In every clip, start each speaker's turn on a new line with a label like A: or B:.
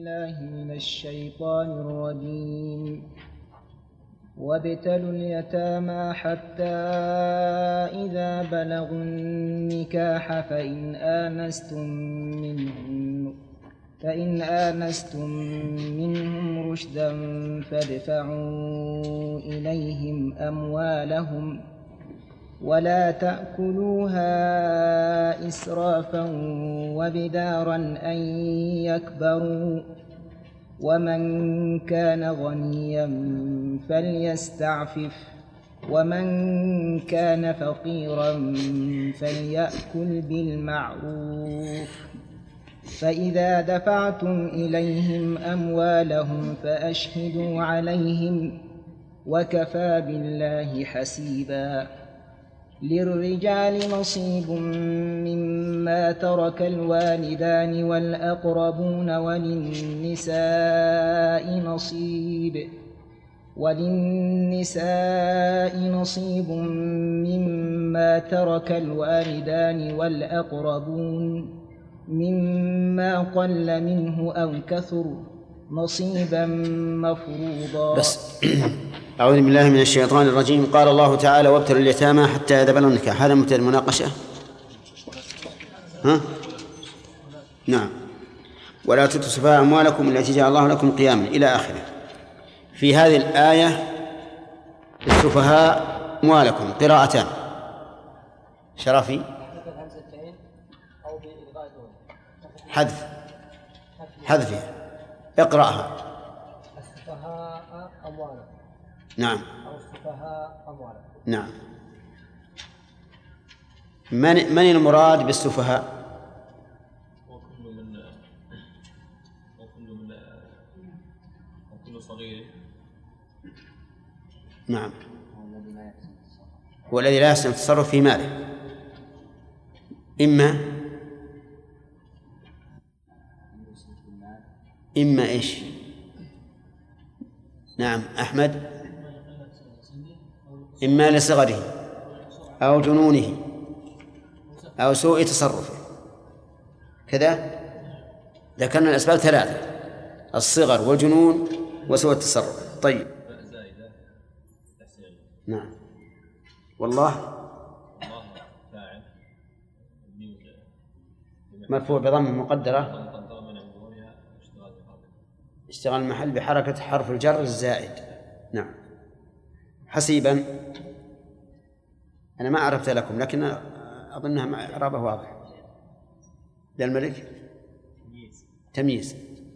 A: الله من الشيطان الرجيم. وابتلوا اليتامى حتى إذا بلغوا النكاح فإن آنستم منهم رشدا فادفعوا إليهم أموالهم ولا تأكلوها إسرافا وبدارا أن يكبروا ومن كان غنيا فليستعفف ومن كان فقيرا فليأكل بالمعروف فإذا دفعتم إليهم أموالهم فأشهدوا عليهم وكفى بالله حسيبا. للرجال نصيب مما ترك الوالدان والأقربون وللنساء نصيب مما ترك الوالدان والأقربون مما قل منه أو كثر نصيبا مفروضا.
B: بس أعوذ بالله من الشيطان الرجيم. قال الله تعالى: وابتلوا اليتامى حتى إذا بلغوا النكاح. هذا مبتدأ المناقشة. نعم. ولا تؤتوا السفهاء أموالكم التي جعل الله لكم قياما إلى آخره. في هذه الآية السفهاء أموالكم قراءتان. شرفي حذفها اقرأها.
C: السفهاء أموالكم.
B: نعم.
C: أو السفهاء أموالكم.
B: نعم. من المراد بالسفهاء؟
D: وكل صغير.
B: نعم. هو الذي لا يحسن التصرف في ماله، إما إيش؟ نعم أحمد. إما لصغره أو جنونه أو سوء تصرفه، كذا ذكرنا الأسباب ثلاثة: الصغر والجنون وسوء التصرف. طيب. نعم. والله مرفوع بضم مقدرة اشتغل المحل بحركة حرف الجر الزائد. نعم. حسيبا أنا ما عرفت لكم، لكن أظنها إعرابه واضح. للملك تمييز.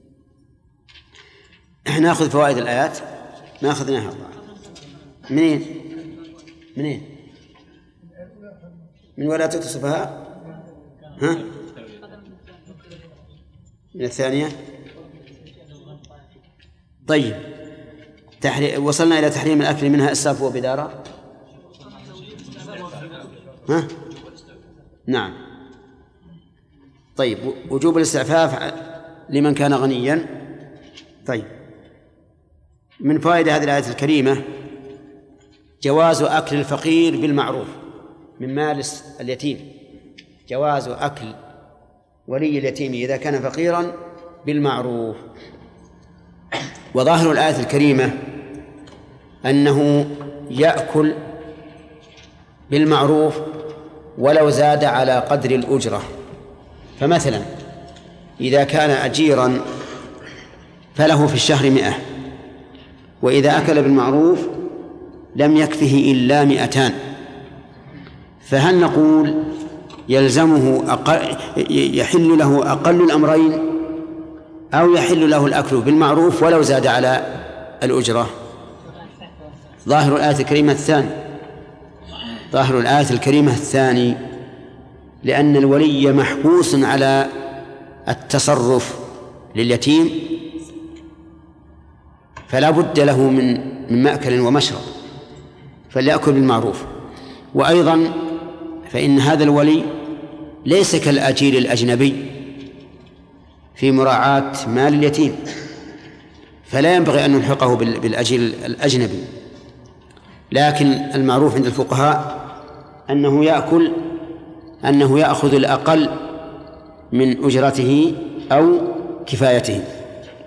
B: نأخذ فوائد الآيات ما أخذناها. منين؟ من ولا تؤتوا السفهاء. من الثانية. طيب. وصلنا إلى تحريم الأكل منها إسراف وبدارة. نعم. طيب. وجوب الاستعفاف لمن كان غنيا. طيب. من فوائد هذه الآية الكريمة جواز أكل الفقير بالمعروف من مال اليتيم. جواز أكل ولي اليتيم إذا كان فقيرا بالمعروف. وظاهر الآية الكريمة أنه يأكل بالمعروف ولو زاد على قدر الأجرة. فمثلا إذا كان أجيرا فله في الشهر 100، وإذا أكل بالمعروف لم يكفه إلا 200، فهل نقول يلزمه يحل له أقل الأمرين أو يحل له الأكل بالمعروف ولو زاد على الأجرة؟ ظاهر الآية الكريمة الثاني، لأن الولي محبوس على التصرف لليتيم، فلا بد له من مأكل ومشرب، فليأكل بالمعروف. وأيضا فإن هذا الولي ليس كالأجير الأجنبي في مراعاة مال اليتيم، فلا ينبغي أن نلحقه بالأجير الأجنبي. لكن المعروف عند الفقهاء أنه يأخذ الأقل من أجرته أو كفايته.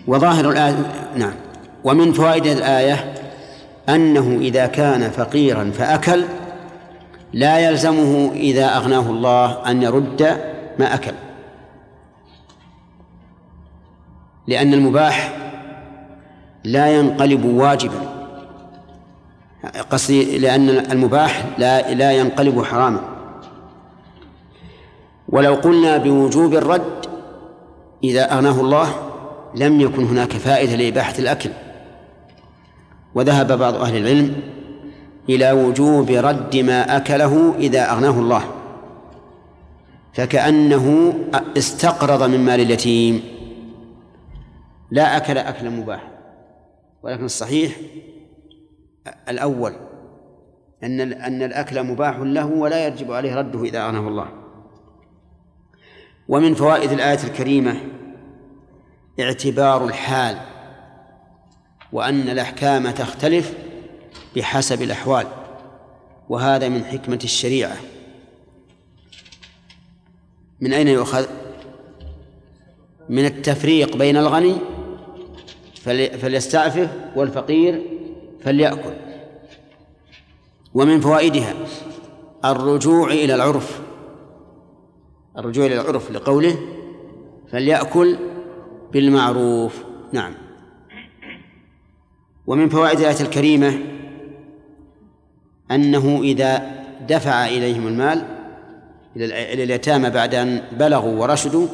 B: وظاهر الآية نعم. ومن فوائد الآية أنه إذا كان فقيرا فأكل لا يلزمه إذا أغناه الله أن يرد ما أكل، لأن المباح لا ينقلب واجبا، قصدي لأن المباح لا ينقلب حراما. ولو قلنا بوجوب الرد إذا أغناه الله لم يكن هناك فائدة لإباحة الأكل، وذهب بعض أهل العلم إلى وجوب رد ما أكله إذا أغناه الله، فكأنه استقرض من مال اليتيم لا أكل أكلا مباح. ولكن الصحيح الأول أن الأكل مباح له ولا يجب عليه رده إذا أغناه الله. ومن فوائد الآية الكريمة اعتبار الحال، وأن الأحكام تختلف بحسب الأحوال، وهذا من حكمة الشريعة. من أين يؤخذ؟ من التفريق بين الغني فليستعفف والفقير فليأكل. ومن فوائدها الرجوع إلى العرف، الرجوع إلى العرف لقوله فليأكل بالمعروف. نعم. ومن فوائد الآية الكريمة أنه إذا دفع إليهم المال إلى اليتامى بعد أن بلغوا ورشدوا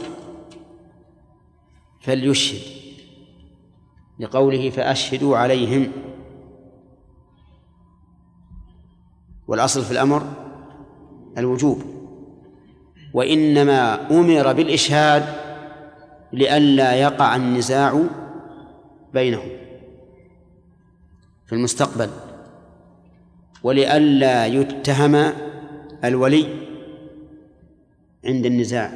B: فليشهد، لقوله فأشهدوا عليهم. والأصل في الأمر الوجوب، وإنما أمر بالإشهاد لئلا يقع النزاع بينهم في المستقبل، ولئلا يتهم الولي عند النزاع.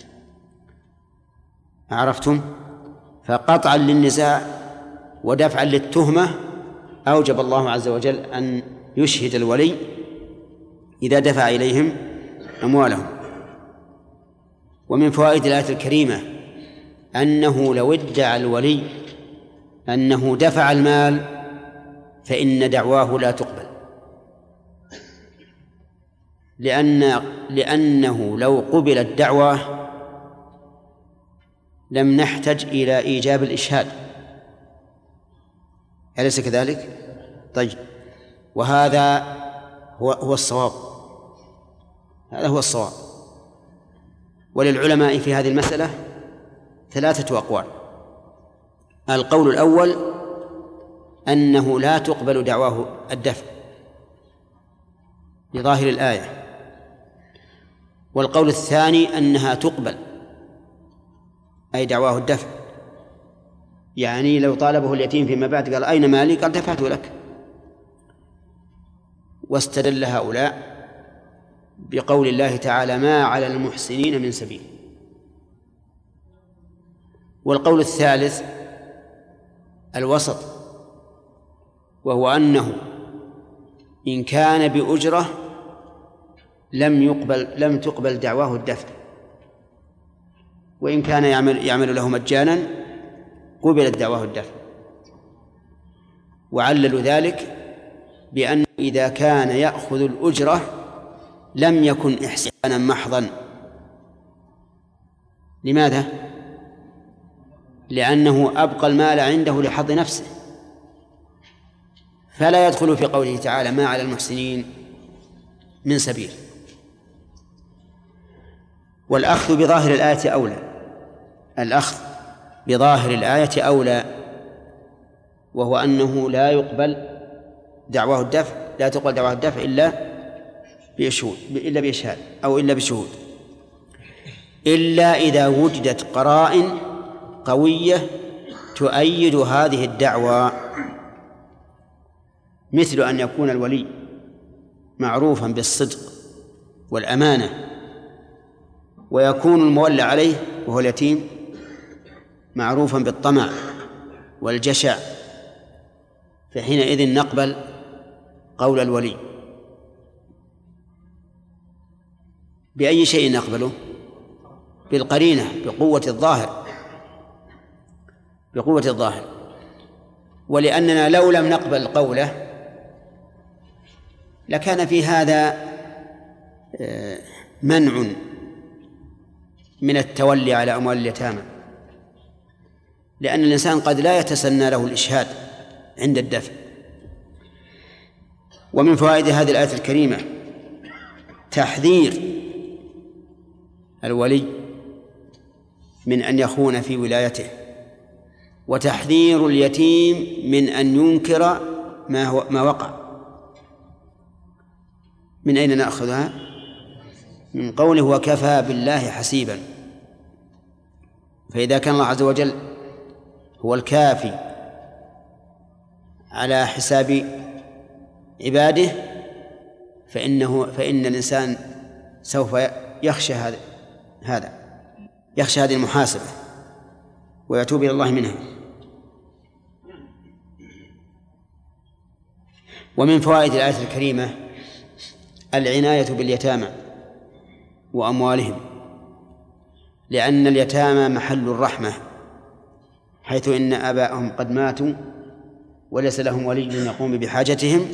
B: عرفتم؟ فقطعا للنزاع ودفعا للتهمة أوجب الله عز وجل أن يشهد الولي إذا دفع إليهم أموالهم. ومن فوائد الآية الكريمة أنه لو ادعى الولي أنه دفع المال فإن دعواه لا تقبل، لأنه لو قبلت دعواه لم نحتج إلى إيجاب الإشهاد، أليس كذلك؟ طيب، وهذا هو الصواب، هذا هو الصواب. وللعلماء في هذه المسألة 3 أقوال. القول الأول أنه لا تقبل دعواه الدفع بظاهر الآية، والقول الثاني أنها تقبل، أي دعواه الدفع، يعني لو طالبه اليتيم فيما بعد قال أين مالي؟ قال دفعت لك. واستدل هؤلاء بقول الله تعالى ما على المحسنين من سبيل. والقول الثالث الوسط، وهو أنه إن كان بأجرة لم تقبل دعواه الدفع، وإن كان يعمل له مجانا قبلت دعواه الدفع. وعللوا ذلك بأن إذا كان يأخذ الأجرة لم يكن إحسانا محضا. لماذا؟ لأنه أبقى المال عنده لحظ نفسه، فلا يدخل في قوله تعالى ما على المحسنين من سبيل. والأخذ بظاهر الآية أولى، الأخذ بظاهر الآية أولى، وهو أنه لا يقبل دعواه الدفع، لا تقبل دعواه الدفع إلا بإشهاد أو إلا بشهود، إلا إذا وجدت قرائن قوية تؤيد هذه الدعوة، مثل أن يكون الولي معروفا بالصدق والأمانة، ويكون المولى عليه وهو اليتيم معروفا بالطمع والجشع، فحينئذ نقبل قول الولي. بأي شيء نقبله؟ بالقرينة، بقوة الظاهر. بقوة الظاهر. ولأننا لو لم نقبل قوله لكان في هذا منع من التولي على أموال اليتامى، لأن الإنسان قد لا يتسنى له الإشهاد عند الدفع. ومن فوائد هذه الآية الكريمة تحذير الولي من أن يخون في ولايته، وتحذير اليتيم من أن ينكر ما وقع. من أين نأخذها؟ من قوله وكفى بالله حسيبا. فإذا كان الله عز وجل هو الكافي على حساب عباده فإن الإنسان سوف يخشى هذه المحاسبة ويتوب إلى الله منها. ومن فوائد الآية الكريمة العناية باليتامى وأموالهم، لأن اليتامى محل الرحمة، حيث إن آباءهم قد ماتوا وليس لهم ولي يقوم بحاجتهم.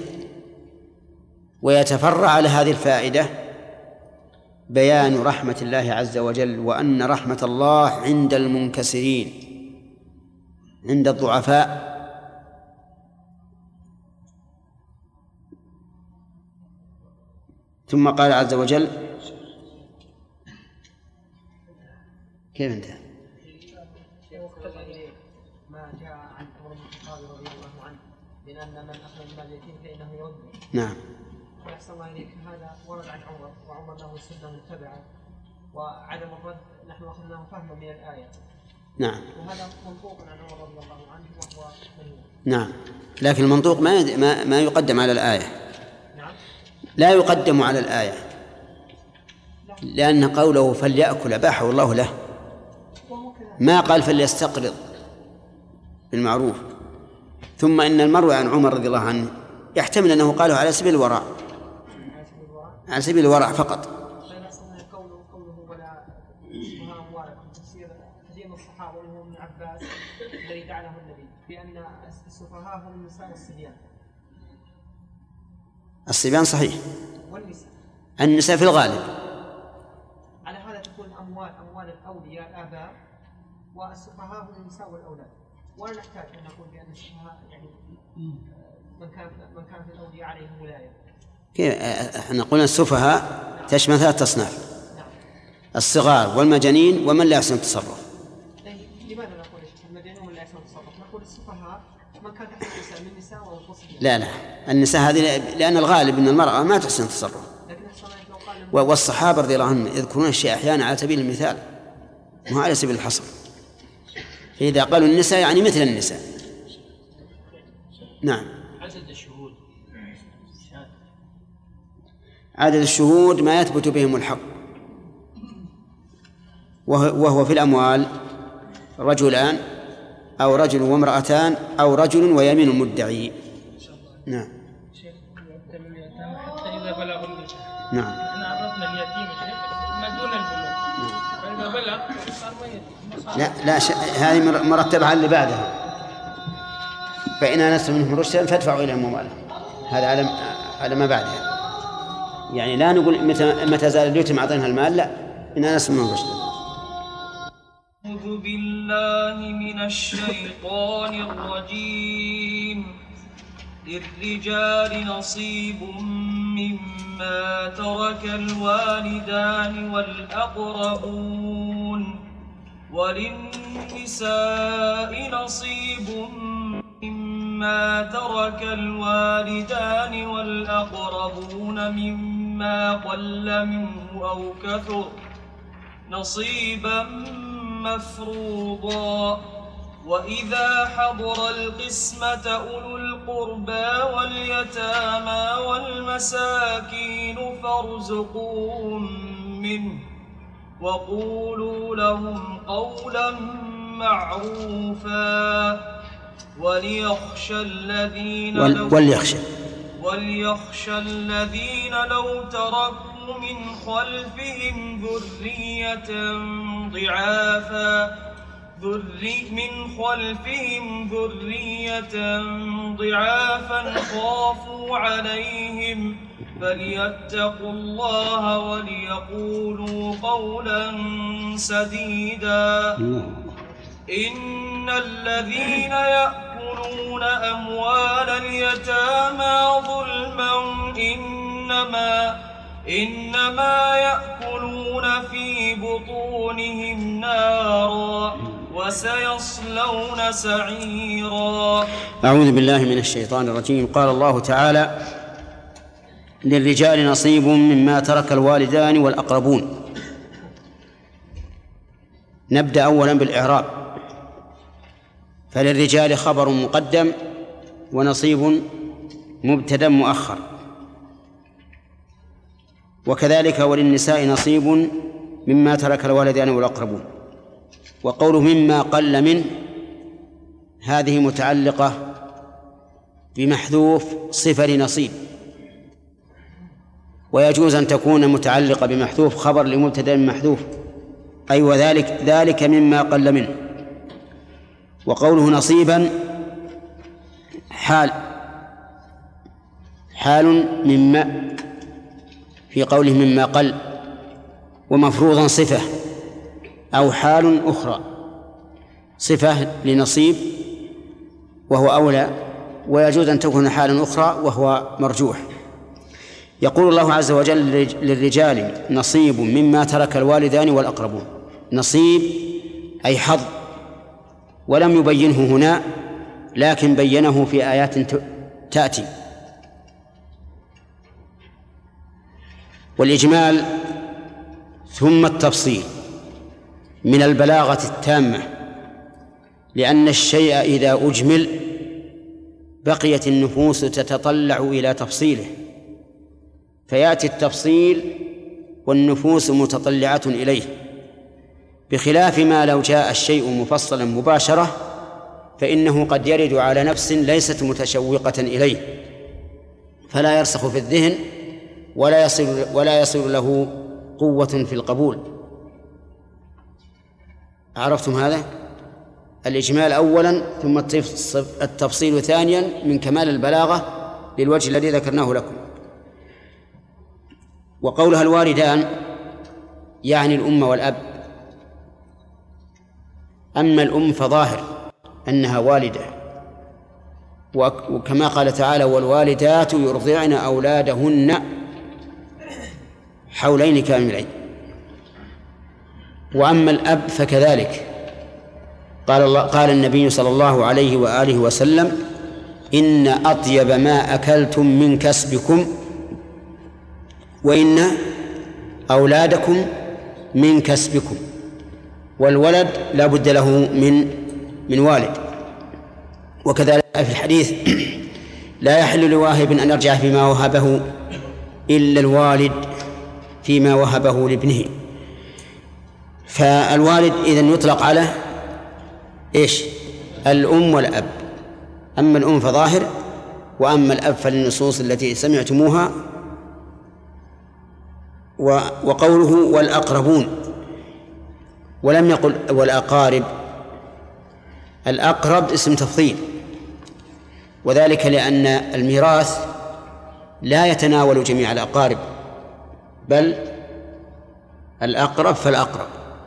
B: ويتفرع على هذه الفائدة بيان رحمة الله عز وجل، وأن رحمة الله عند المنكسرين، عند الضعفاء. ثم قال عز وجل كيف انتهى؟
C: ما جاء عن عمر بن الخطاب رضي الله عنه بأن من أخذ المال اليتيم فإنه يرد.
B: نعم.
C: ويحصل الله إليك هذا ورد عن عمر، وعمر له سنة متبعة، وعدم الرد نحن أخذناه فهما من الآية.
B: نعم.
C: وهذا منطوق عن عمر رضي الله عنه وهو منه.
B: نعم، لكن المنطوق ما يقدم على الآية.
C: نعم.
B: لا يقدم على الآية، لأن قوله فليأكل أباحه الله له، ما قال فليستقرض بالمعروف. ثم إن المروي عن عمر رضي الله عنه يحتمل أنه قاله على سبيل الورع، على سبيل الورع فقط.
C: قوله ولا اسمها أموالكم تفسير حديث الصحابة وهو ابن عباس الذي جعله النبي بأن السفهاء هم النساء والصبيان.
B: الصبيان صحيح،
C: والنساء
B: النساء في الغالب.
C: على هذا تكون أموال الأولياء الآباء، والسفهاء هم النساء والأولاد. ولا نحتاج أن نقول بأن السفهاء يعني من كان في الأولياء عليهم ولاية.
B: كيف احنا قلنا السفهاء تشمل 3 أصناف: الصغار والمجانين ومن لا يحسن التصرف.
C: لماذا نقول المجانين ومن لا يحسن التصرف؟ نقول السفهاء من كان تحت النساء من النساء والقصير.
B: لا النساء هذه لأن الغالب أن المرأة ما تحسن التصرف. والصحابة رضي الله عنهم يذكرون الشيء أحيانا على سبيل المثال، مو على سبيل الحصر. فإذا قالوا النساء يعني مثل النساء. نعم. عدد الشهود ما يثبت بهم الحق، وهو في الأموال رجلان أو رجل وامرأتان أو رجل ويمين مدعي. نعم.
D: حتى إذا بلغ البلوغ.
B: نعم.
D: احنا عرفنا اليتيم ما دون البلوغ، فإذا بلغ صار ميت.
B: لا هذه مرتبة على اللي بعدها. فإن آنستم منهم رشدا فادفعوا إليهم أموالهم. هذا على ما بعدها. يعني لا نقول متى زال اليتيم أعطينها المال، لا، إن آنستم منهم رشدا.
E: أعوذ بالله من الشيطان الرجيم. للرجال نصيب مما ترك الوالدان والأقربون، وللنساء نصيب مما ترك الوالدان والأقربون مما قل منه أو كثر نصيبا مفروضا. وإذا حضر القسمة أولو القربى واليتامى والمساكين فارزقوهم منه وقولوا لهم قولا معروفا. وليخشى الذين لو تركوا من خلفهم ذرية ضعافا من خلفهم ذرية ضعافا خافوا عليهم فليتقوا الله وليقولوا قولا سديدا إن الذين يأكلون أموال اليتامى ظلما إنما يأكلون في بطونهم نارا وسيصلون سعيرا.
B: أعوذ بالله من الشيطان الرجيم. قال الله تعالى: للرجال نصيب مما ترك الوالدان والأقربون. نبدأ أولا بالإعراب. فللرجال خبر مقدم ونصيب مبتدأ مؤخر، وكذلك وللنساء نصيب مما ترك الوالدان والأقربون. وقوله مما قل منه هذه متعلقة بمحذوف صفة لنصيب، ويجوز أن تكون متعلقة بمحذوف خبر لمبتدأ محذوف، أي وذلك مما قل منه. وقوله نصيبا حال مما في قوله مما قل، ومفروضا صفة أو حال أخرى، صفة لنصيب وهو أولى، ويجوز أن تكون حالا أخرى وهو مرجوح. يقول الله عز وجل: للرجال نصيب مما ترك الوالدان والأقربون. نصيب أي حظ، ولم يبينه هنا لكن بينه في آيات تأتي. والإجمال ثم التفصيل من البلاغة التامة، لأن الشيء إذا أجمل بقيت النفوس تتطلع إلى تفصيله، فيأتي التفصيل والنفوس متطلعة إليه، بخلاف ما لو جاء الشيء مفصلا مباشرة فإنه قد يرد على نفس ليست متشوقة إليه، فلا يرسخ في الذهن ولا يصل له قوة في القبول. عرفتم هذا؟ الإجمال أولا ثم التفصيل ثانيا من كمال البلاغة للوجه الذي ذكرناه لكم. وقولها الوالدان يعني الأم والأب. أما الأم فظاهر أنها والدة، وكما قال تعالى: والوالدات يرضعن أولادهن حولين كاملين. وأما الأب فكذلك، قال النبي صلى الله عليه وآله وسلم: إن أطيب ما أكلتم من كسبكم وإن أولادكم من كسبكم. والولد لا بد له من والد. وكذلك في الحديث: لا يحل لواهب أن يرجع فيما وهبه إلا الوالد فيما وهبه لابنه. فالوالد إذن يطلق على إيش؟ الأم والأب. أما الأم فظاهر، وأما الأب فللنصوص التي سمعتموها. وقوله والأقربون، ولم يقل والأقارب. الأقرب اسم تفضيل، وذلك لأن الميراث لا يتناول جميع الأقارب، بل الأقرب فالأقرب.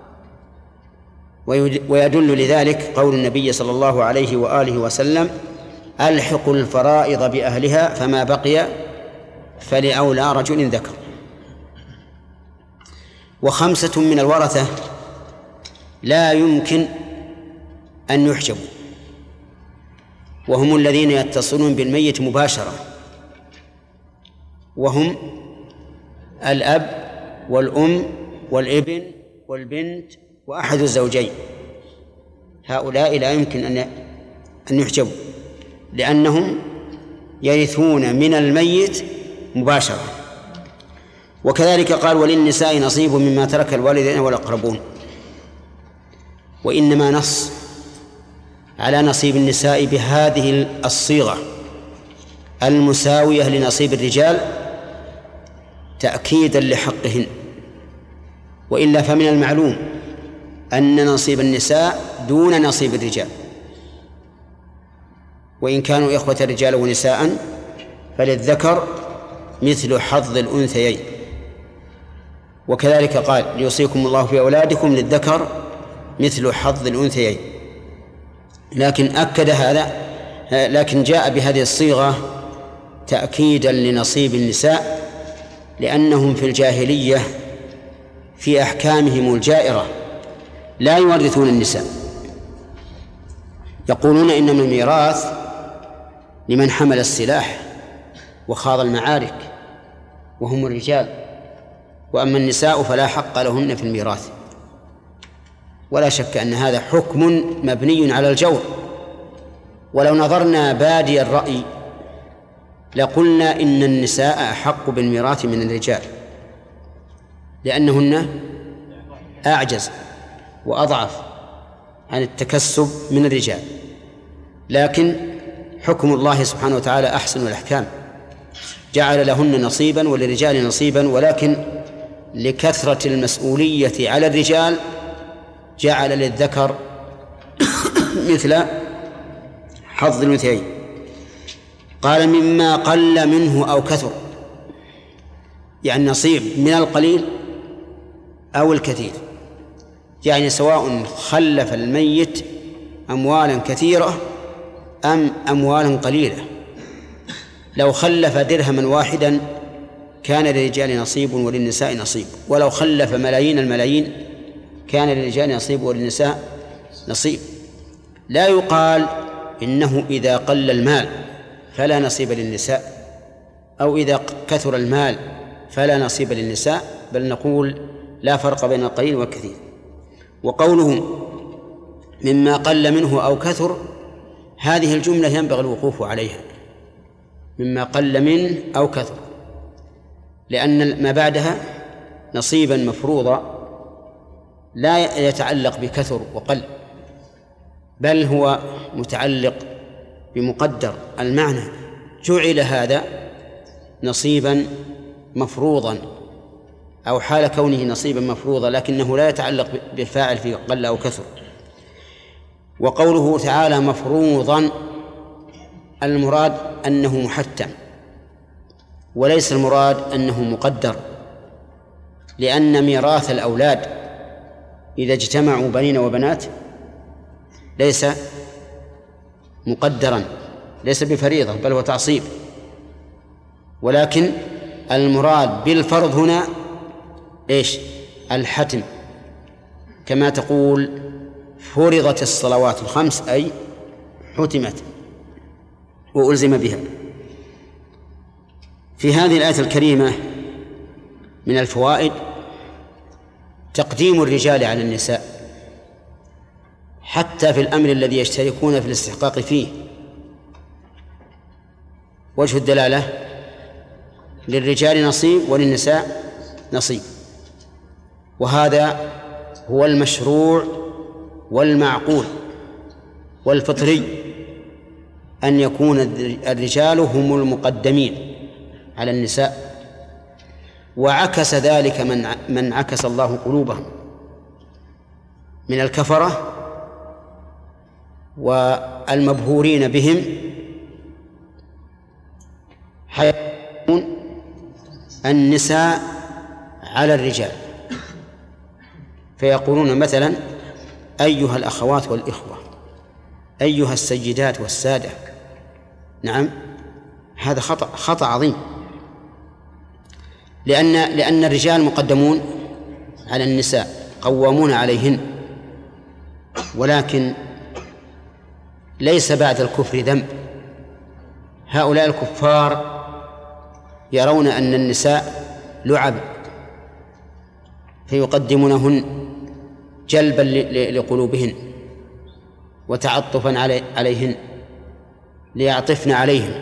B: ويدل لذلك قول النبي صلى الله عليه وآله وسلم: ألحقوا الفرائض بأهلها فما بقي فلأولى رجل ذكر. وخمسة من الورثة لا يمكن أن يحجبوا، وهم الذين يتصلون بالميت مباشرة، وهم الأب والأم والابن والبنت وأحد الزوجين. هؤلاء لا يمكن أن يحجبوا، لأنهم يرثون من الميت مباشرة. وكذلك قال: وللنساء نصيب مما ترك الوالدين والأقربون. وإنما نص على نصيب النساء بهذه الصيغة المساوية لنصيب الرجال تأكيدا لحقهن، وإلا فمن المعلوم أن نصيب النساء دون نصيب الرجال، وإن كانوا إخوة رجال ونساء فللذكر مثل حظ الأنثيين. وكذلك قال ليوصيكم الله في أولادكم للذكر مثل حظ الأنثيين، لكن أكد هذا، لكن جاء بهذه الصيغة تأكيدا لنصيب النساء، لأنهم في الجاهلية في أحكامهم الجائرة لا يورثون النساء، يقولون إن من الميراث لمن حمل السلاح وخاض المعارك وهم الرجال، وأما النساء فلا حق لهن في الميراث. ولا شك أن هذا حكم مبني على الجور، ولو نظرنا بادي الرأي لقلنا إن النساء أحق بالميراث من الرجال، لأنهن أعجز وأضعف عن التكسب من الرجال، لكن حكم الله سبحانه وتعالى أحسن الأحكام، جعل لهن نصيبا وللرجال نصيبا، ولكن لكثرة المسؤولية على الرجال جعل للذكر مثل حظ الأنثيين. قال مما قل منه أو كثر، يعني نصيب من القليل أو الكثير، يعني سواء خلف الميت أموالا كثيرة أم أموالا قليلة. لو خلف درهما واحدا كان للرجال نصيب وللنساء نصيب، ولو خلف ملايين الملايين كان للرجال نصيب وللنساء نصيب. لا يقال إنه إذا قل المال فلا نصيب للنساء، أو إذا كثر المال فلا نصيب للنساء، بل نقول لا فرق بين القليل والكثير. وقوله مما قل منه أو كثر، هذه الجملة ينبغي الوقوف عليها، مما قل منه أو كثر، لأن ما بعدها نصيبا مفروضا لا يتعلق بكثر وقل، بل هو متعلق بمقدر. المعنى جعل هذا نصيبا مفروضا أو حال كونه نصيبا مفروضا، لكنه لا يتعلق بالفاعل في قل أو كثر. وقوله تعالى مفروضا، المراد أنه محتم، وليس المراد أنه مقدر، لأن ميراث الأولاد إذا اجتمعوا بنين وبنات ليس مقدرا، ليس بفريضة، بل هو تعصيب. ولكن المراد بالفرض هنا إيش؟ الحتم، كما تقول فرضت الصلوات الخمس، أي حتمت وألزم بها. في هذه الآية الكريمة من الفوائد تقديم الرجال على النساء حتى في الأمر الذي يشتركون في الاستحقاق فيه. وجه الدلالة للرجال نصيب وللنساء نصيب، وهذا هو المشروع والمعقول والفطري، أن يكون الرجال هم المقدمين على النساء. وعكس ذلك من عكس الله قلوبهم من الكفرة والمبهورين بهم، حيكون النساء على الرجال، فيقولون مثلا أيها الأخوات والإخوة، أيها السيدات والسادة. نعم، هذا خطأ عظيم، لأن الرجال مقدمون على النساء قوامون عليهن، ولكن ليس بعد الكفر ذنب. هؤلاء الكفار يرون أن النساء لعب فيقدمونهن جلبا لقلوبهن وتعطفا عليهن ليعطفن عليهم،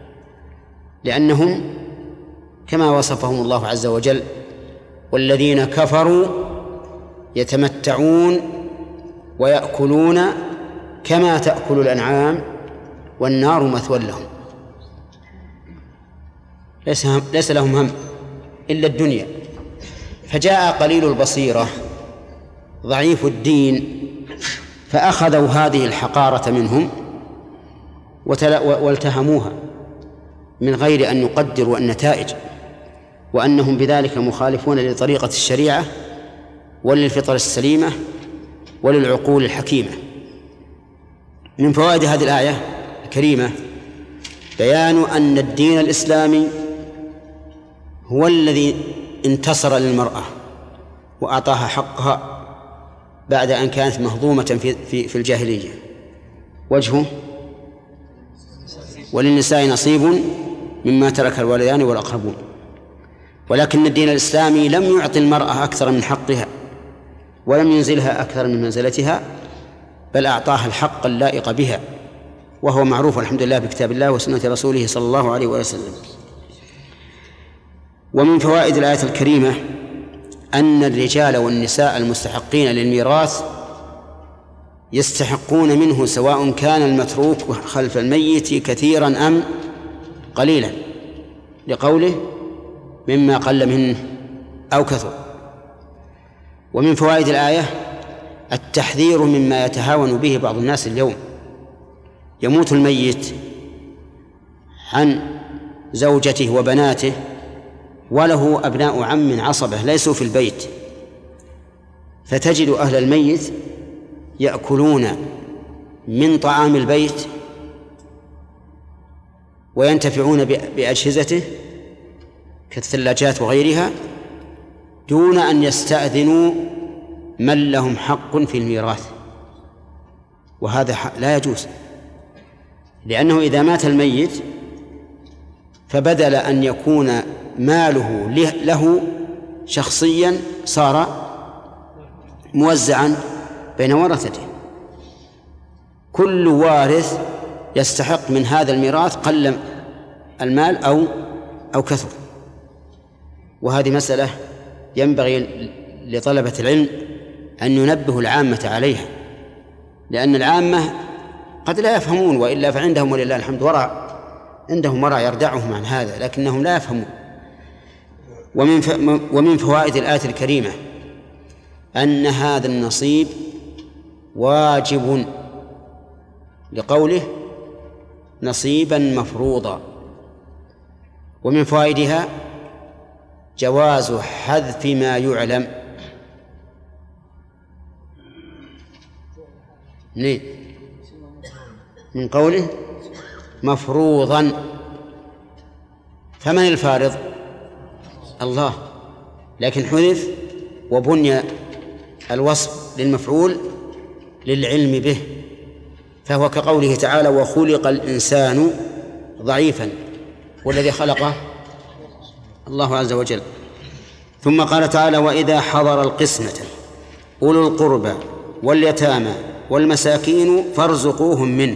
B: لأنهم كما وصفهم الله عز وجل والذين كفروا يتمتعون ويأكلون كما تأكل الأنعام والنار مثوى لهم. ليس لهم هم إلا الدنيا. فجاء قليل البصيرة ضعيف الدين، فأخذوا هذه الحقارة منهم والتهموها من غير أن يقدروا النتائج، وأنهم بذلك مخالفون لطريقة الشريعة وللفطر السليمة وللعقول الحكيمة. من فوائد هذه الآية الكريمة بيان أن الدين الإسلامي هو الذي انتصر للمرأة وأعطاها حقها بعد أن كانت مهضومة في الجاهلية. وجهه: وللنساء نصيب مما ترك الوالدان والأقربون. ولكن الدين الإسلامي لم يعطي المرأة أكثر من حقها ولم ينزلها أكثر من منزلتها، بل أعطاها الحق اللائق بها، وهو معروف الحمد لله بكتاب الله وسنة رسوله صلى الله عليه وسلم. ومن فوائد الآية الكريمة أن الرجال والنساء المستحقين للميراث يستحقون منه سواء كان المتروك خلف الميت كثيرا أم قليلا، لقوله: مما قل منه أو كثر. ومن فوائد الآية التحذير مما يتهاون به بعض الناس اليوم. يموت الميت عن زوجته وبناته وله أبناء عم عصبة ليسوا في البيت، فتجد أهل الميت يأكلون من طعام البيت وينتفعون بأجهزته كالثلاجات وغيرها دون أن يستأذنوا من لهم حق في الميراث، وهذا لا يجوز، لأنه إذا مات الميت فبدل أن يكون ماله له شخصيا صار موزعا بين ورثته. كل وارث يستحق من هذا الميراث قل المال أو كثر. وهذه مسألة ينبغي لطلبة العلم أن ينبهوا العامة عليها، لأن العامة قد لا يفهمون، وإلا فعندهم ولله الحمد ورع، عندهم ورع يردعهم عن هذا، لكنهم لا يفهمون. ومن فوائد الآية الكريمة أن هذا النصيب واجب، لقوله: نصيبا مفروضا. ومن فوائدها جواز حذف ما يعلم. من قوله مفروضا، فمن الفارض؟ الله، لكن حذف وبني الوصف للمفعول للعلم به، فهو كقوله تعالى: وخلق الإنسان ضعيفا، والذي خلقه الله عز وجل. ثم قال تعالى: وإذا حضر القسمة أولو القربى واليتامى والمساكين فارزقوهم منه.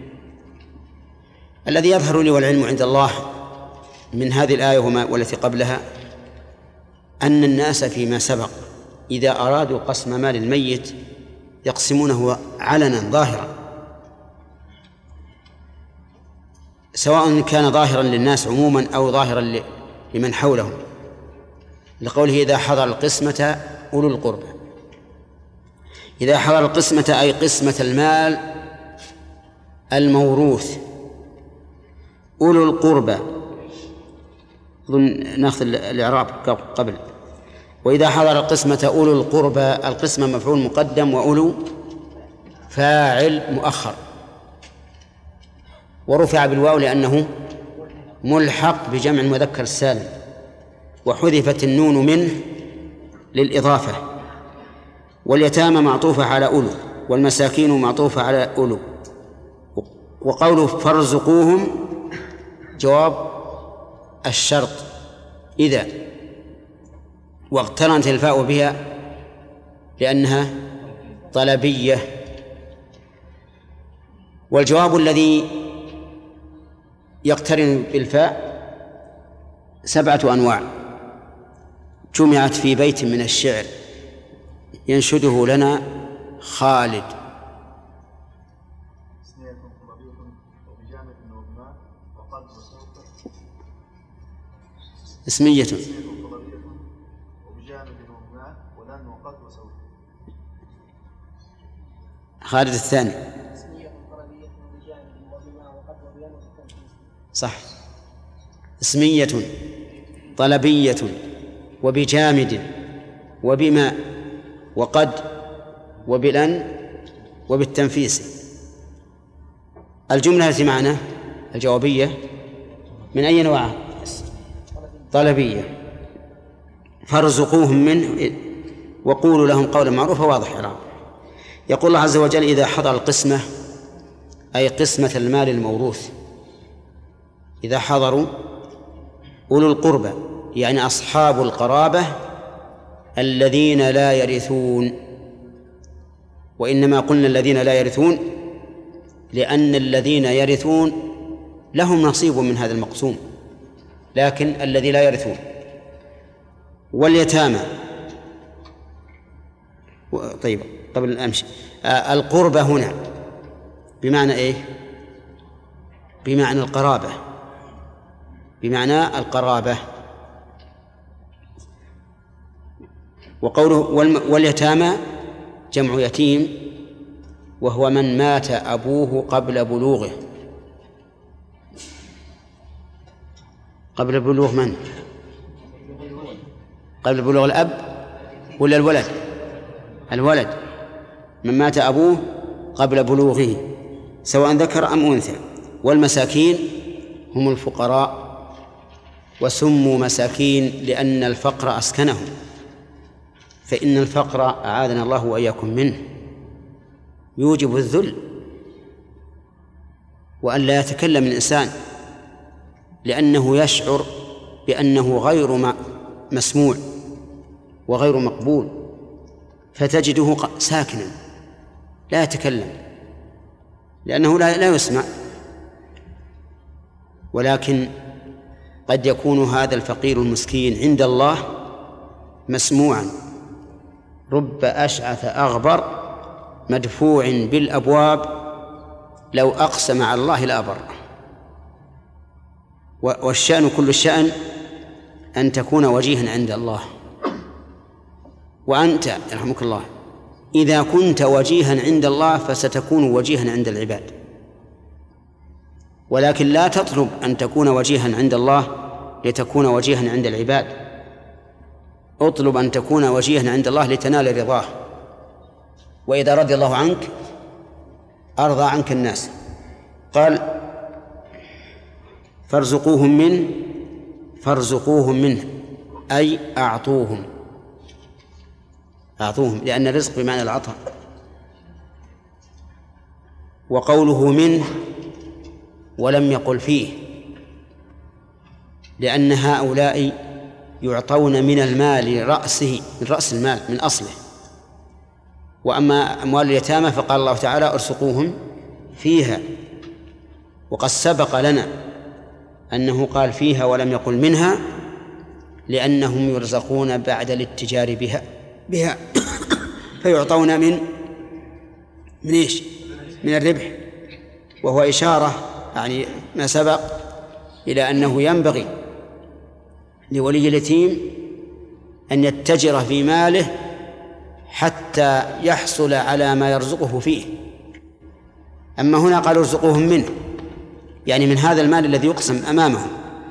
B: الذي يظهر لي والعلم عند الله من هذه الآية والتي قبلها أن الناس فيما سبق إذا أرادوا قسم مال الميت يقسمونه علنا ظاهرا، سواء كان ظاهرا للناس عموما أو ظاهرا لمن حولهم، لقوله: إذا حضر القسمة أولو القربى. إذا حضر القسمة أي قسمة المال الموروث. أولو القربى أظن نأخذ الإعراب قبل. وإذا حضر القسمة أولو القربى، القسمة مفعول مقدم وأولو فاعل مؤخر، ورفع بالواو لأنه ملحق بجمع المذكر السالم، وحذفت النون منه للإضافة. واليتامى معطوفة على أولو، والمساكين معطوفة على أولو. وقوله فارزقوهم جواب الشرط إذا، واقترنت الفاء بها لأنها طلبية. والجواب الذي يقترن بالفاء 7 أنواع جمعت في بيت من الشعر ينشده لنا خالد: اسمية خالد الثاني صح. اسمية طلبية وبجامد وبما وقد وبلن وبالتنفيس. الجملة التي معنا الجوابية من أي نوع؟ طلبية. فارزقوهم منه وقولوا لهم قولا معروفا واضح الإعراب. يقول الله عز وجل إذا حضر القسمة أي قسمة المال الموروث، إذا حضروا أولو القربى يعني أصحاب القرابة الذين لا يرثون. وإنما قلنا الذين لا يرثون لأن الذين يرثون لهم نصيب من هذا المقسوم، لكن الذي لا يرثون. واليتامى طيب قبل أن أمشي القربة هنا بمعنى إيه؟ بمعنى القرابة، بمعنى القرابة. وقوله واليتامى جمع يتيم وهو من مات أبوه قبل بلوغه. قبل بلوغ من؟ قبل بلوغ الأب ولا الولد؟ الولد من مات أبوه قبل بلوغه سواء ذكر أم أنثى. والمساكين هم الفقراء وسموا مساكين لأن الفقر أسكنهم، فإن الفقر أعاذنا الله وإياكم منه يوجب الذل وأن لا يتكلم الإنسان لأنه يشعر بأنه غير مسموع وغير مقبول، فتجده ساكنا لا يتكلم لأنه لا يسمع. ولكن قد يكون هذا الفقير المسكين عند الله مسموعا، رب أشعث أغبر مدفوع بالأبواب لو أقسم على الله لأبر. والشأن كل الشأن أن تكون وجيها عند الله. وأنت يرحمك الله إذا كنت وجيها عند الله فستكون وجيها عند العباد، ولكن لا تطلب أن تكون وجيها عند الله لتكون وجيها عند العباد، اطلب أن تكون وجيها عند الله لتنال رضاه. وإذا رضي الله عنك أرضى عنك الناس. قال فارزقوهم منه أي أعطوهم لأن الرزق بمعنى العطاء. وقوله منه ولم يقل فيه لأن هؤلاء يعطون من المال رأسه، من رأس المال من أصله. وأما أموال اليتامى فقال الله تعالى ارزقوهم فيها، وقد سبق لنا أنه قال فيها ولم يقل منها لأنهم يرزقون بعد الاتجار بها فيعطون من إيش؟ من الربح. وهو إشارة يعني ما سبق إلى أنه ينبغي لولي اليتيم أن يتجر في ماله حتى يحصل على ما يرزقه فيه. أما هنا قالوا ارزقوهم منه يعني من هذا المال الذي يقسم أمامهم.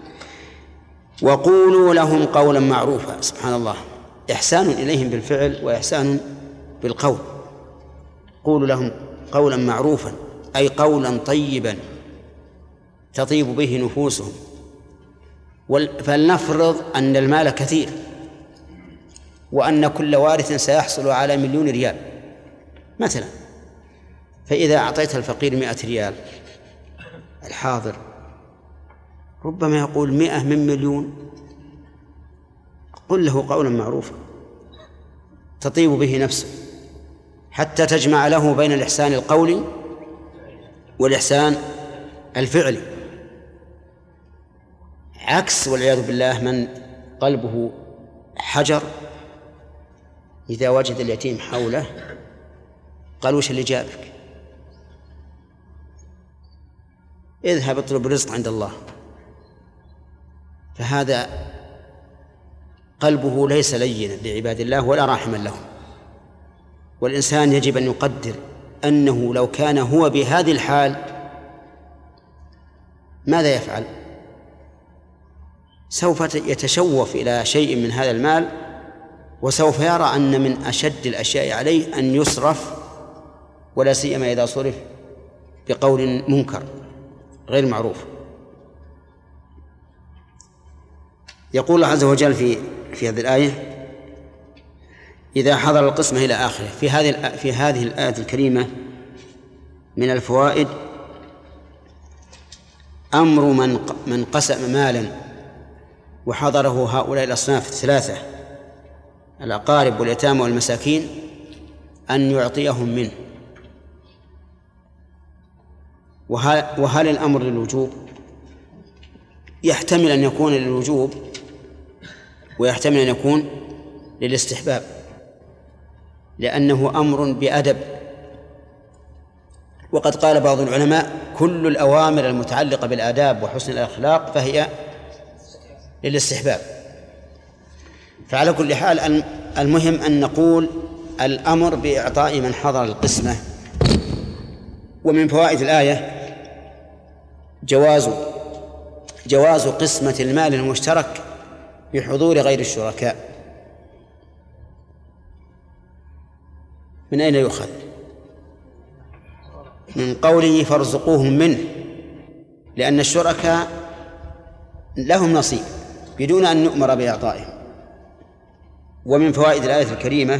B: وقولوا لهم قولا معروفا. سبحان الله، إحسان إليهم بالفعل وإحسان بالقول. قولوا لهم قولا معروفا أي قولا طيبا تطيب به نفوسهم. فلنفرض أن المال كثير وأن كل وارث سيحصل على 1,000,000 ريال مثلا، فإذا أعطيت الفقير 100 ريال الحاضر ربما يقول 100 من 1,000,000. قل له قولا معروفا تطيب به نفسه حتى تجمع له بين الإحسان القولي والإحسان الفعلي. عكس والعياذ بالله من قلبه حجر إذا وجد اليتيم حوله قال وش اللي جابك؟ اذهب اطلب الرزق عند الله. فهذا قلبه ليس لينا لعباد الله ولا راحما لهم. والإنسان يجب أن يقدر أنه لو كان هو بهذه الحال ماذا يفعل؟ سوف يتشوف إلى شيء من هذا المال، وسوف يرى أن من أشد الأشياء عليه أن يصرف، ولا سيما إذا صرف بقول منكر غير معروف. يقول الله عز وجل في هذه الآية: إذا حضر القسمة إلى آخره. في هذه الآية الكريمة من الفوائد أمر من قسم مالا وحضره هؤلاء الأصناف الثلاثة، الأقارب واليتامى والمساكين، أن يعطيهم منه. وهل الأمر للوجوب؟ يحتمل أن يكون للوجوب ويحتمل أن يكون للاستحباب، لأنه أمر بأدب. وقد قال بعض العلماء: كل الأوامر المتعلقة بالآداب وحسن الأخلاق فهي للاستحباب. فعلى كل حال المهم أن نقول الأمر بإعطاء من حضر القسمة. ومن فوائد الآية جواز قسمة المال المشترك بحضور غير الشركاء. من أين يؤخذ؟ من قوله فارزقوهم منه، لأن الشركاء لهم نصيب بدون أن نؤمر بإعطائهم. ومن فوائد الآية الكريمة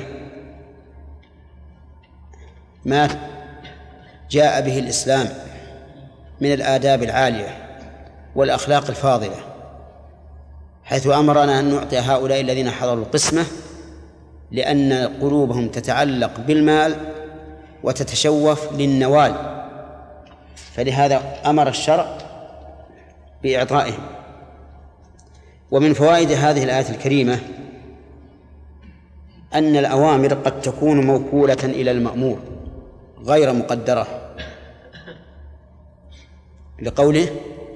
B: ما جاء به الإسلام من الآداب العالية والأخلاق الفاضلة، حيث أمرنا أن نعطي هؤلاء الذين حضروا القسمة، لأن قلوبهم تتعلق بالمال وتتشوف للنوال، فلهذا أمر الشرع بإعطائهم. ومن فوائد هذه الآية الكريمة أن الأوامر قد تكون موكولة إلى المأمور غير مقدرة، لقوله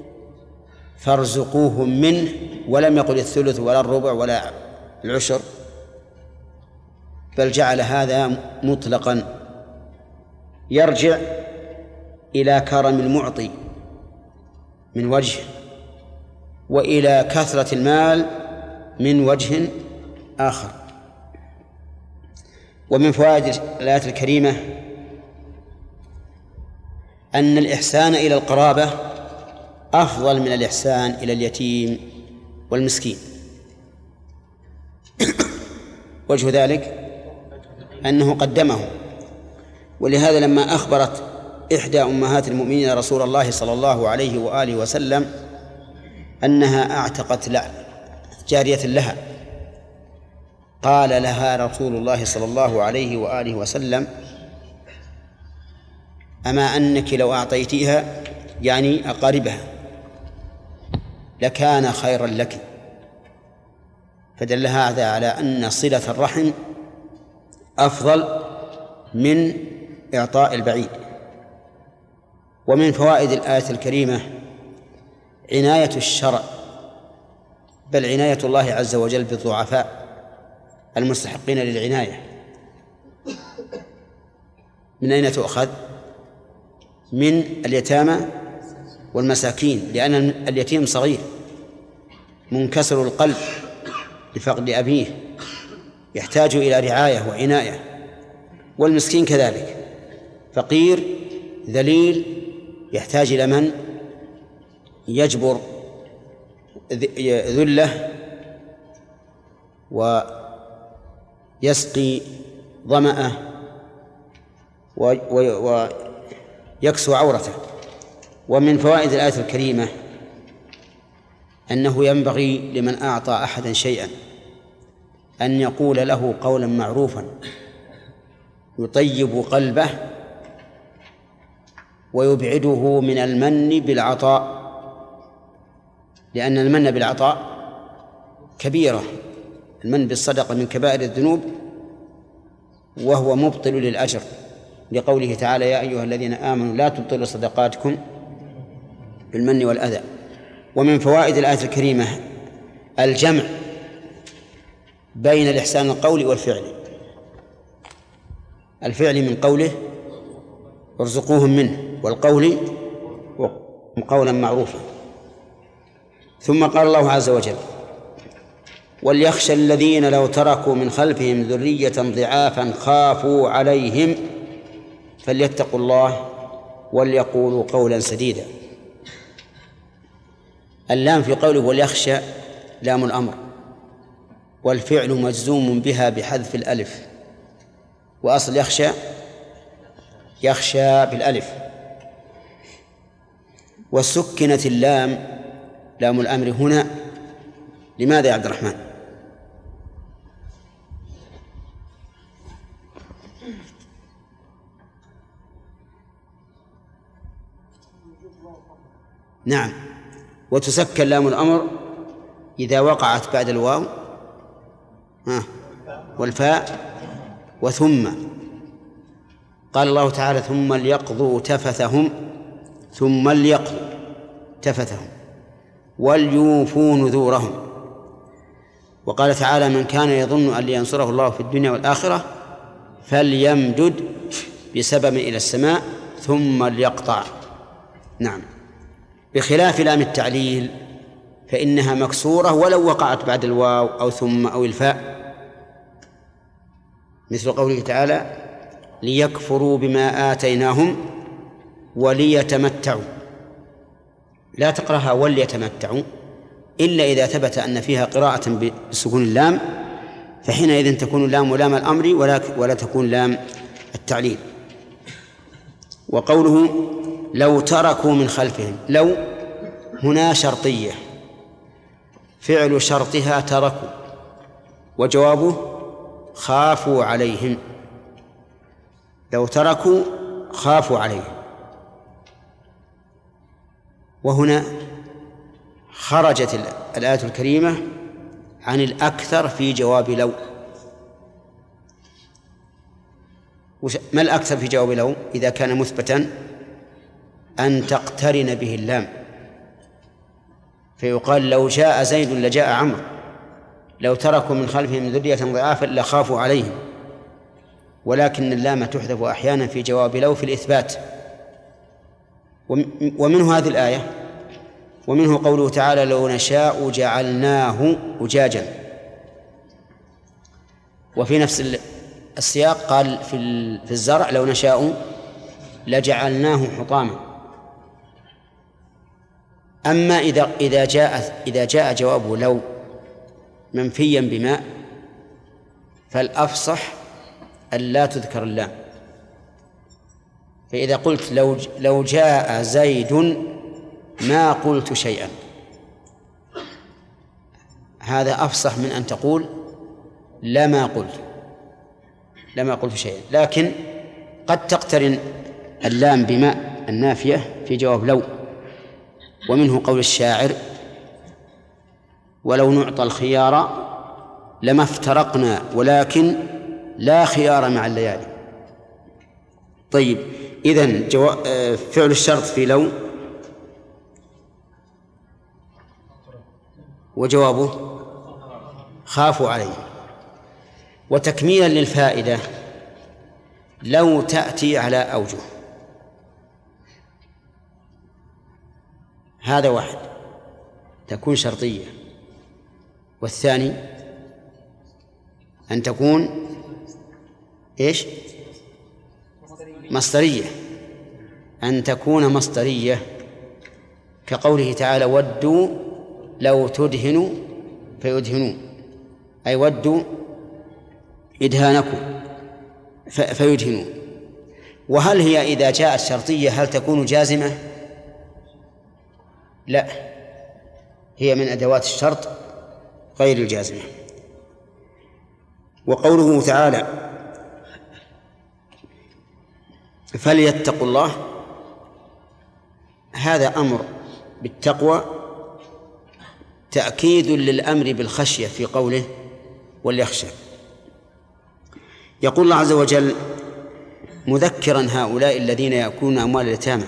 B: فارزقوهم منه، ولم يقل الثلث ولا الربع ولا العشر، بل جعل هذا مطلقا يرجع إلى كرم المعطي من وجه، وإلى كثرة المال من وجه آخر. ومن فوائد الآية الكريمة أن الإحسان إلى القرابة أفضل من الإحسان إلى اليتيم والمسكين. وجه ذلك أنه قدمه. ولهذا لما أخبرت إحدى أمهات المؤمنين رسول الله صلى الله عليه وآله وسلم أنها أعتقت جارية لها، قال لها رسول الله صلى الله عليه وآله وسلم: أما أنك لو أعطيتيها، يعني أقاربها، لكان خيرا لك. فدل هذا على أن صلة الرحم أفضل من إعطاء البعيد. ومن فوائد الآية الكريمة عناية الشرع، بل عناية الله عز وجل بالضعفاء المستحقين للعناية. من أين تؤخذ؟ من اليتامى والمساكين، لأن اليتيم صغير منكسر القلب لفقد أبيه، يحتاج إلى رعاية وعناية، والمسكين كذلك فقير ذليل يحتاج إلى من يجبر ذله ويسقي ظمأه ويكسو عورته. ومن فوائد الآية الكريمة أنه ينبغي لمن أعطى أحدا شيئا أن يقول له قولا معروفا يطيب قلبه ويبعده من المن بالعطاء، لأن المن بالعطاء كبيرة. المن بالصدقة من كبائر الذنوب، وهو مبطل للأجر، لقوله تعالى: يا أيها الذين آمنوا لا تبطلوا صدقاتكم بالمن والأذى. ومن فوائد الآية الكريمة الجمع بين الإحسان القولي والفعلي. الفعل من قوله ارزقوهم منه والقول قولا معروفا. ثم قال الله عز وجل: وليخشى الذين لو تركوا من خلفهم ذرية ضعافا خافوا عليهم فليتقوا الله وليقولوا قولا سديدا. اللام في قوله وليخشى لام الأمر، والفعل مجزوم بها بحذف الألف، وأصل يخشى بالألف، وسكنت اللام لام الأمر هنا. لماذا يا عبد الرحمن؟ نعم، وتسكن لام الأمر إذا وقعت بعد الواو والفاء وثم. قال الله تعالى: ثم ليقضوا تفثهم، ثم ليقضوا تفثهم وليوفوا نذورهم. وقال تعالى: من كان يظن أن ينصره الله في الدنيا والآخرة فليمدد بسبب إلى السماء ثم ليقطع. نعم، بخلاف لام التعليل فإنها مكسورة ولو وقعت بعد الواو أو ثم أو الفاء، مثل قوله تعالى: ليكفروا بما آتيناهم وليتمتعوا. لا تقرأها وليتمتعوا إلا إذا ثبت أن فيها قراءة بسكون اللام، فحينئذ تكون اللام لام الأمر ولا تكون لام التعليل. وقوله لو تركوا من خلفهم، لو هنا شرطية، فعل شرطها تركوا، وجوابه خافوا عليهم. لو تركوا خافوا عليهم. وهنا خرجت الآية الكريمة عن الأكثر في جواب لو. ما الأكثر في جواب لو إذا كان مثبتا؟ أن تقترن به اللام، فيقال لو جاء زيد لجاء عمرو، لو تركوا من خلفهم ذرية ضعافا لخافوا عليهم. ولكن اللام تحذف أحيانا في جواب لو في الإثبات. ومنه هذه الآية، ومنه قوله تعالى: لو نشاء جعلناه أجاجا. وفي نفس السياق قال في الزرع: لو نشاء لجعلناه حطاما. أما إذا جاء جوابه لو منفيا بماء فالأفصح أن لا تذكر اللام. فإذا قلت لو جاء زيد ما قلت شيئا، هذا أفصح من أن تقول لما قلت شيئا. لكن قد تقترن اللام بماء النافية في جواب لو. ومنه قول الشاعر: ولو نعطى الخيار لما افترقنا ولكن لا خيار مع الليالي. طيب، إذن فعل الشرط في لو وجوابه خافوا عليه. وتكميلا للفائدة، لو تأتي على أوجه، هذا واحد تكون شرطية، والثاني أن تكون إيش؟ مصدرية. أن تكون مصدرية كقوله تعالى: ودوا لو تدهنوا فيدهنون، أي ودوا إدهانكم فيدهنون. وهل هي إذا جاءت شرطية هل تكون جازمة؟ لا، هي من أدوات الشرط غير الجازمة. وقوله تعالى: فليتقوا الله، هذا أمر بالتقوى تأكيد للأمر بالخشية في قوله وليخشى. يقول الله عز وجل مذكرا هؤلاء الذين يأكلون أموال اليتامى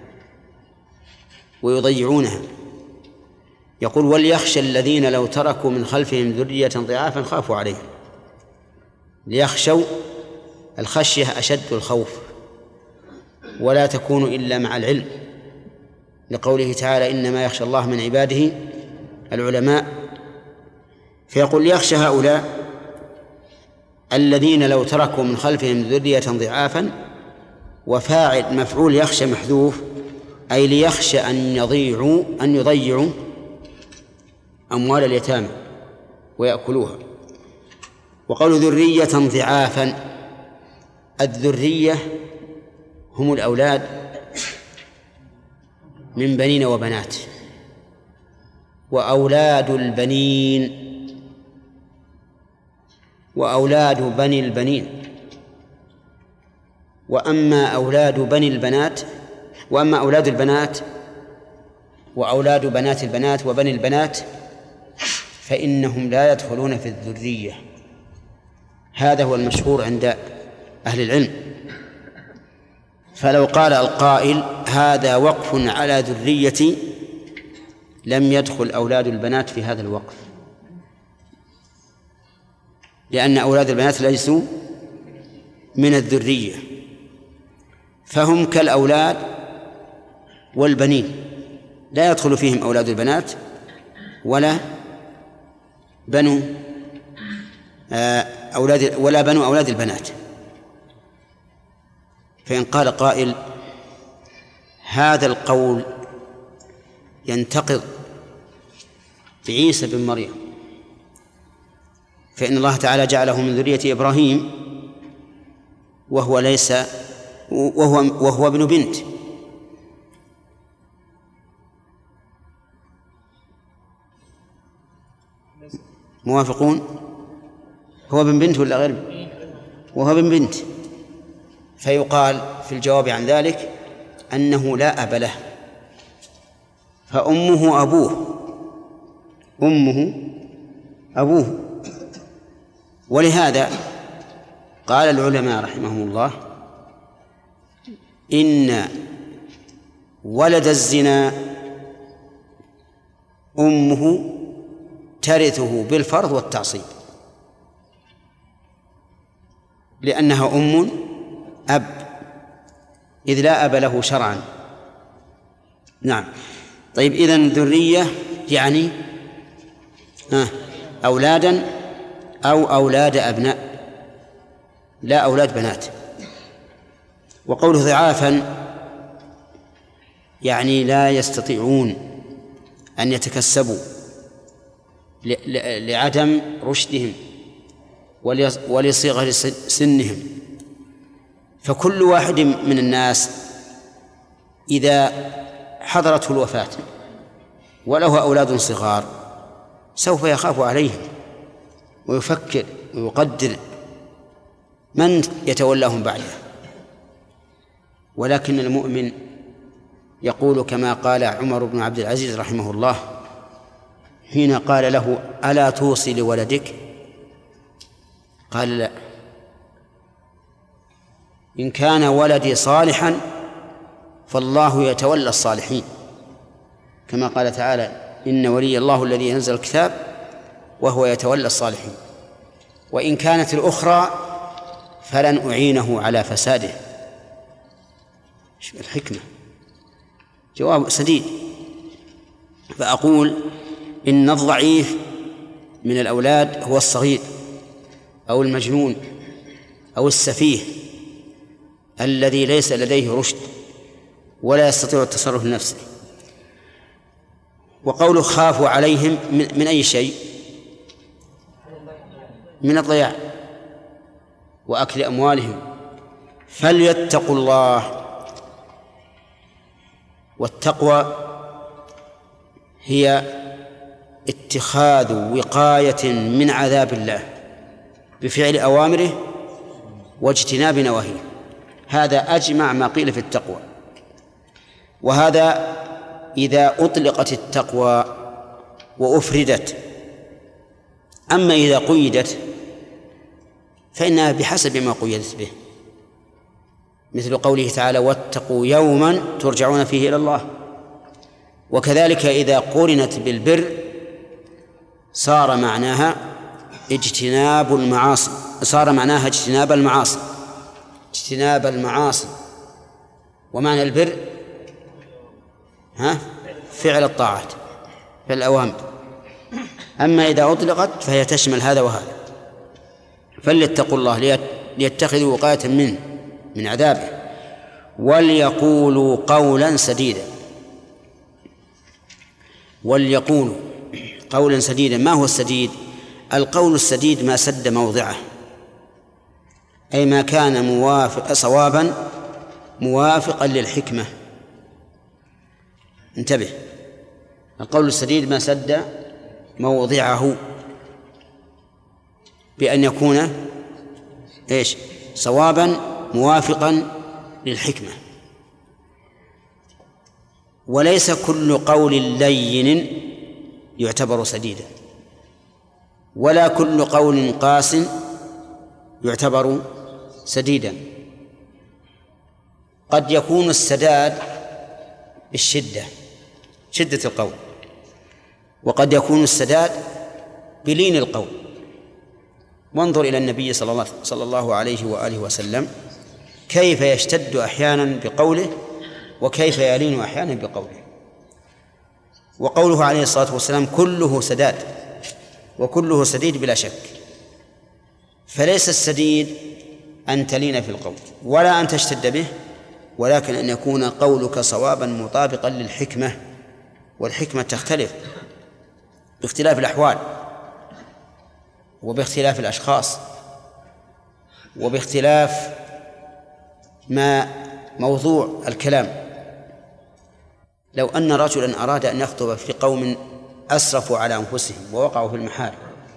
B: ويضيعونها، يقول: وليخشى الذين لو تركوا من خلفهم ذرية ضعافا خافوا عليهم. ليخشوا، الخشية أشد الخوف، ولا تكون إلا مع العلم، لقوله تعالى إنما يخشى الله من عباده العلماء. فيقول يخشى هؤلاء الذين لو تركوا من خلفهم ذرية ضعافا، وفاعل مفعول يخشى محذوف، أي ليخشى أن يضيعوا أموال اليتامى ويأكلوها. وقالوا ذرية ضعافا، الذرية هم الأولاد من بنين وبنات، وأولاد البنين وأولاد بني البنين. وأما أولاد بني البنات وأما أولاد البنات وأولاد بنات البنات وبني البنات فإنهم لا يدخلون في الذرية. هذا هو المشهور عند أهل العلم. فلو قال القائل هذا وقف على ذريتي لم يدخل أولاد البنات في هذا الوقف، لأن أولاد البنات ليسوا من الذرية، فهم كالأولاد والبنين، لا يدخل فيهم أولاد البنات ولا بنو أولاد البنات. فإن قال قائل هذا القول ينتقض بعيسى بن مريم، فإن الله تعالى جعله من ذرية إبراهيم وهو ابن بنت، موافقون؟ هو ابن بنت ولا غير؟ وهو ابن بنت. فيقال في الجواب عن ذلك أنه لا أب له، فأمه أبوه. ولهذا قال العلماء رحمهم الله إن ولد الزنا أمه ترثه بالفرض والتعصيب، لأنها أم أب، إذ لا أب له شرعا. نعم. طيب، إذن ذرية يعني أولادا أو أولاد أبناء، لا أولاد بنات. وقوله ضعافا يعني لا يستطيعون أن يتكسبوا لعدم رشدهم ولصغر سنهم. فكل واحد من الناس إذا حضرته الوفاة وله أولاد صغار سوف يخاف عليهم ويفكر ويقدر من يتولاهم بعده. ولكن المؤمن يقول كما قال عمر بن عبد العزيز رحمه الله حين قال له ألا توصي لولدك؟ قال لا، إن كان ولدي صالحا فالله يتولى الصالحين، كما قال تعالى إن ولي الله الذي ينزل الكتاب وهو يتولى الصالحين. وإن كانت الأخرى فلن أعينه على فساده. الحكمة جواب سديد. فأقول إن الضعيف من الأولاد هو الصغير أو المجنون أو السفيه الذي ليس لديه رشد ولا يستطيع التصرف لنفسه. وقوله خافوا عليهم من أي شيء؟ من الضياع وأكل أموالهم. فليتقوا الله. والتقوى هي اتخاذ وقاية من عذاب الله بفعل أوامره واجتناب نواهيه. هذا أجمع ما قيل في التقوى. وهذا إذا أطلقت التقوى وأفردت. أما إذا قيدت فإنها بحسب ما قيدت به، مثل قوله تعالى واتقوا يوما ترجعون فيه إلى الله. وكذلك إذا قرنت بالبر صار معناها اجتناب المعاصي، ومعنى البر فعل الطاعات، فعل الأوامر. أما إذا أطلقت فهي تشمل هذا وهذا. فليتقوا الله ليتخذوا وقاية منه من عذابه، وليقولوا قولا سديدا. وليقولوا قولا سديدا. ما هو السديد؟ القول السديد ما سد موضعه، أي ما كان صوابا موافقا للحكمة. انتبه، القول السديد ما سد موضعه بأن يكون صوابا موافقا للحكمة. وليس كل قول لين يعتبر سديدا، ولا كل قول قاس يعتبر سديدا. قد يكون السداد بالشدة، شدة القول، وقد يكون السداد بلين القول. وانظر إلى النبي صلى الله عليه وآله وسلم كيف يشتد أحيانا بقوله وكيف يلين أحيانا بقوله. وقوله عليه الصلاة والسلام كله سداد وكله سديد بلا شك. فليس السديد أن تلين في القول ولا أن تشتد به، ولكن أن يكون قولك صوابا مطابقا للحكمة. والحكمة تختلف باختلاف الأحوال وباختلاف الأشخاص وباختلاف ما موضوع الكلام. لو أن رجلا أراد أن يخطب في قوم أسرفوا على أنفسهم ووقعوا في المحارم،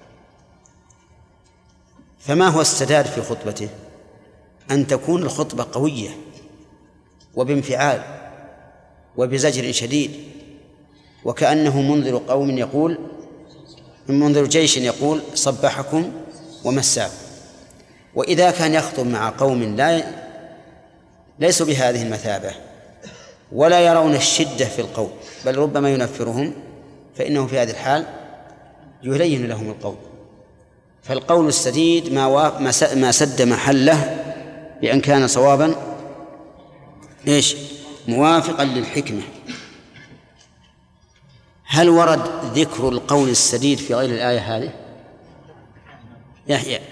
B: فما هو السداد في خطبته؟ أن تكون الخطبة قوية وبانفعال وبزجر شديد، وكأنه منذر قوم يقول، منذر جيش يقول صبحكم ومساكم. وإذا كان يخطب مع قوم ليسوا بهذه المثابة ولا يرون الشدة في القول، بل ربما ينفرهم، فإنه في هذه الحال يلين لهم القول. فالقول السديد ما سد محله بأن كان صوابا موافقا للحكمة. هل ورد ذكر القول السديد في غير الآية هذه؟ يحيى.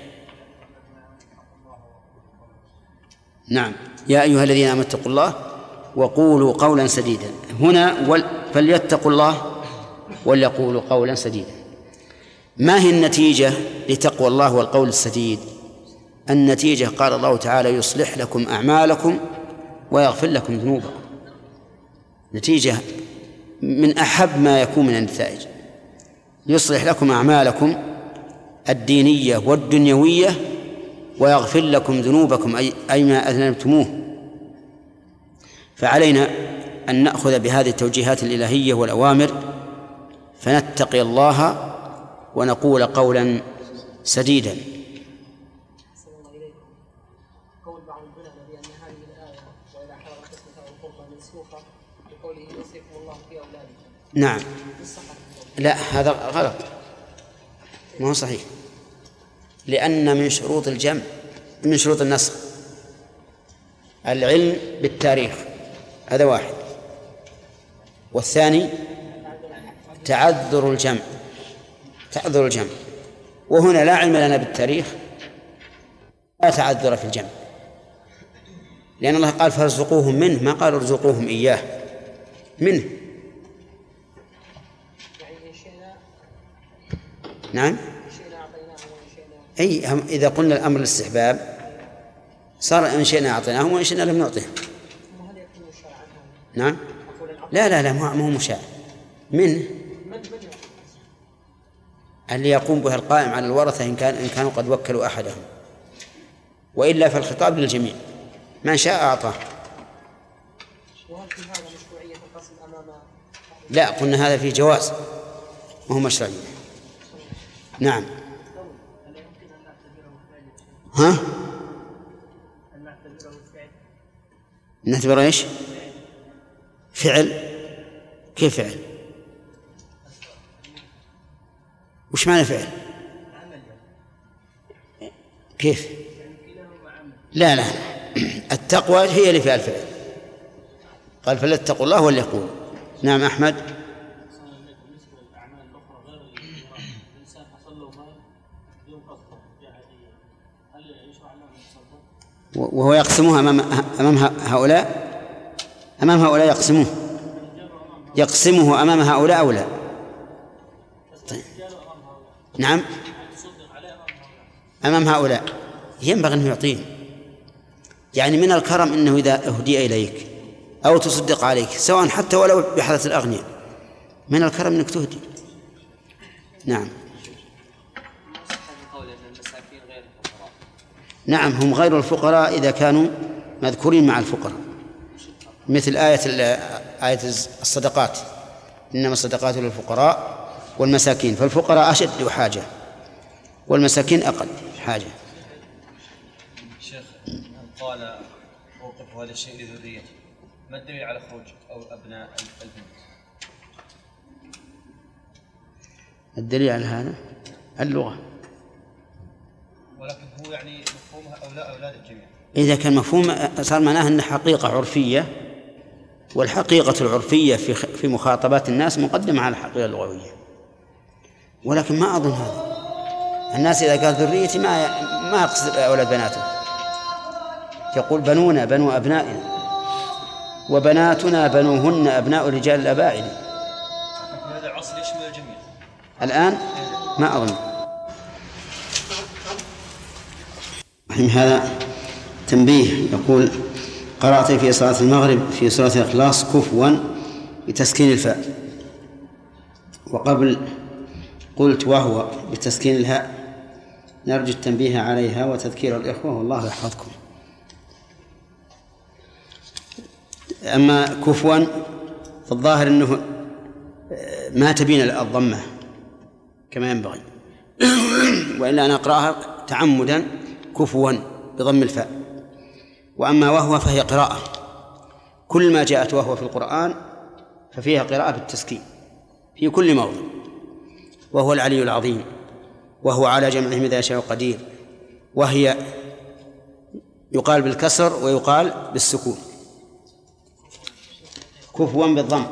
B: نعم، يا أيها الذين آمنوا اتقوا الله وقولوا قولا سديدا. هنا فليتقوا الله وليقولوا قولا سديدا. ما هي النتيجة لتقوى الله والقول السديد؟ النتيجة قال الله تعالى يصلح لكم أعمالكم ويغفر لكم ذنوبكم. نتيجة من أحب ما يكون من النتائج. يصلح لكم أعمالكم الدينية والدنيوية ويغفر لكم ذنوبكم أي ما أذنبتموه. فعلينا أن نأخذ بهذه التوجيهات الإلهية والأوامر فنتقي الله ونقول قولا سديدا.
C: قول بعض العلماء بأن هذه الآية وإذا حضر قسمة أو القربى منسوخة بقوله يوصيكم الله في أولادكم.
B: نعم، لا هذا غلط، ما هو صحيح، لأن من شروط الجمع من شروط النسخ العلم بالتاريخ، هذا واحد، والثاني تعذر الجمع، وهنا لا علم لنا بالتاريخ لا تعذر في الجمع، لأن الله قال فارزقوهم منه، ما قال ارزقوهم إياه منه. نعم، أي إذا قلنا الأمر الاستحباب صار إن شئنا أعطيناهم وإن شئنا لم نعطيهم. نعم، لا ما هو مشاع منه اللي يقوم بها القائم على الورثة إن كانوا قد وكلوا أحدهم، وإلا فالخطاب للجميع من شاء أعطاه. لا، قلنا هذا فيه جواز وهو مشروعية. نعم. ها؟ نعتبره إيش؟ فعل؟ كيف فعل؟ وش معنى فعل؟ كيف؟ لا التقوى هي اللي فيها الفعل، قال فليتقوا الله وليقولوا. نعم أحمد. وهو يقسمها أمام هؤلاء، أمام هؤلاء يقسمه أمام هؤلاء أو لا؟ طيب. نعم أمام هؤلاء ينبغي أنه يعطيه، يعني من الكرم أنه إذا أهدي إليك أو تصدق عليك سواء حتى ولو بحالة الأغنياء، من الكرم أنك تهدي. نعم. نعم هم غير الفقراء إذا كانوا مذكورين مع الفقراء، مثل آية الصدقات، إنما الصدقات للفقراء والمساكين، فالفقراء أشد حاجة والمساكين أقل حاجة.
F: شيخ قال أوقف هذا الشيء لذريته، ما الدليل على خروج أو أبناء البنت؟
B: الدليل على هذا اللغة،
F: ولكن هو يعني مفهومها أولاد الجميع.
B: إذا كان مفهوم صار معناه أن حقيقة عرفية، والحقيقة العرفية في مخاطبات الناس مقدمة على الحقيقة اللغوية، ولكن ما أظن هذا. الناس إذا قال ذريتي ما يقصد أولاد بناته، يقول بنونا بنو أبنائنا وبناتنا بنوهن أبناء رجال الأباعد.
F: هذا العصر يشمل الجميع
B: الآن ما أظن. هذا تنبيه، يقول قرأت في صلاة المغرب في سورة الإخلاص كفوا بتسكين الفاء، وقبل قلت وهو بتسكين الهاء، نرجو التنبيه عليها وتذكير الإخوة والله يحفظكم. أما كفوا فالظاهر أنه ما تبين الضمة كما ينبغي، وإلا أنا أقرأها تعمدا كفوا بضم الفاء. وأما وهو فهي قراءة، كل ما جاءت وهو في القرآن ففيها قراءة بالتسكين في كل موضع. وهو العلي العظيم، وهو على جمعهم إذا يشاء قدير، وهي يقال بالكسر ويقال بالسكون. كفوا بالضم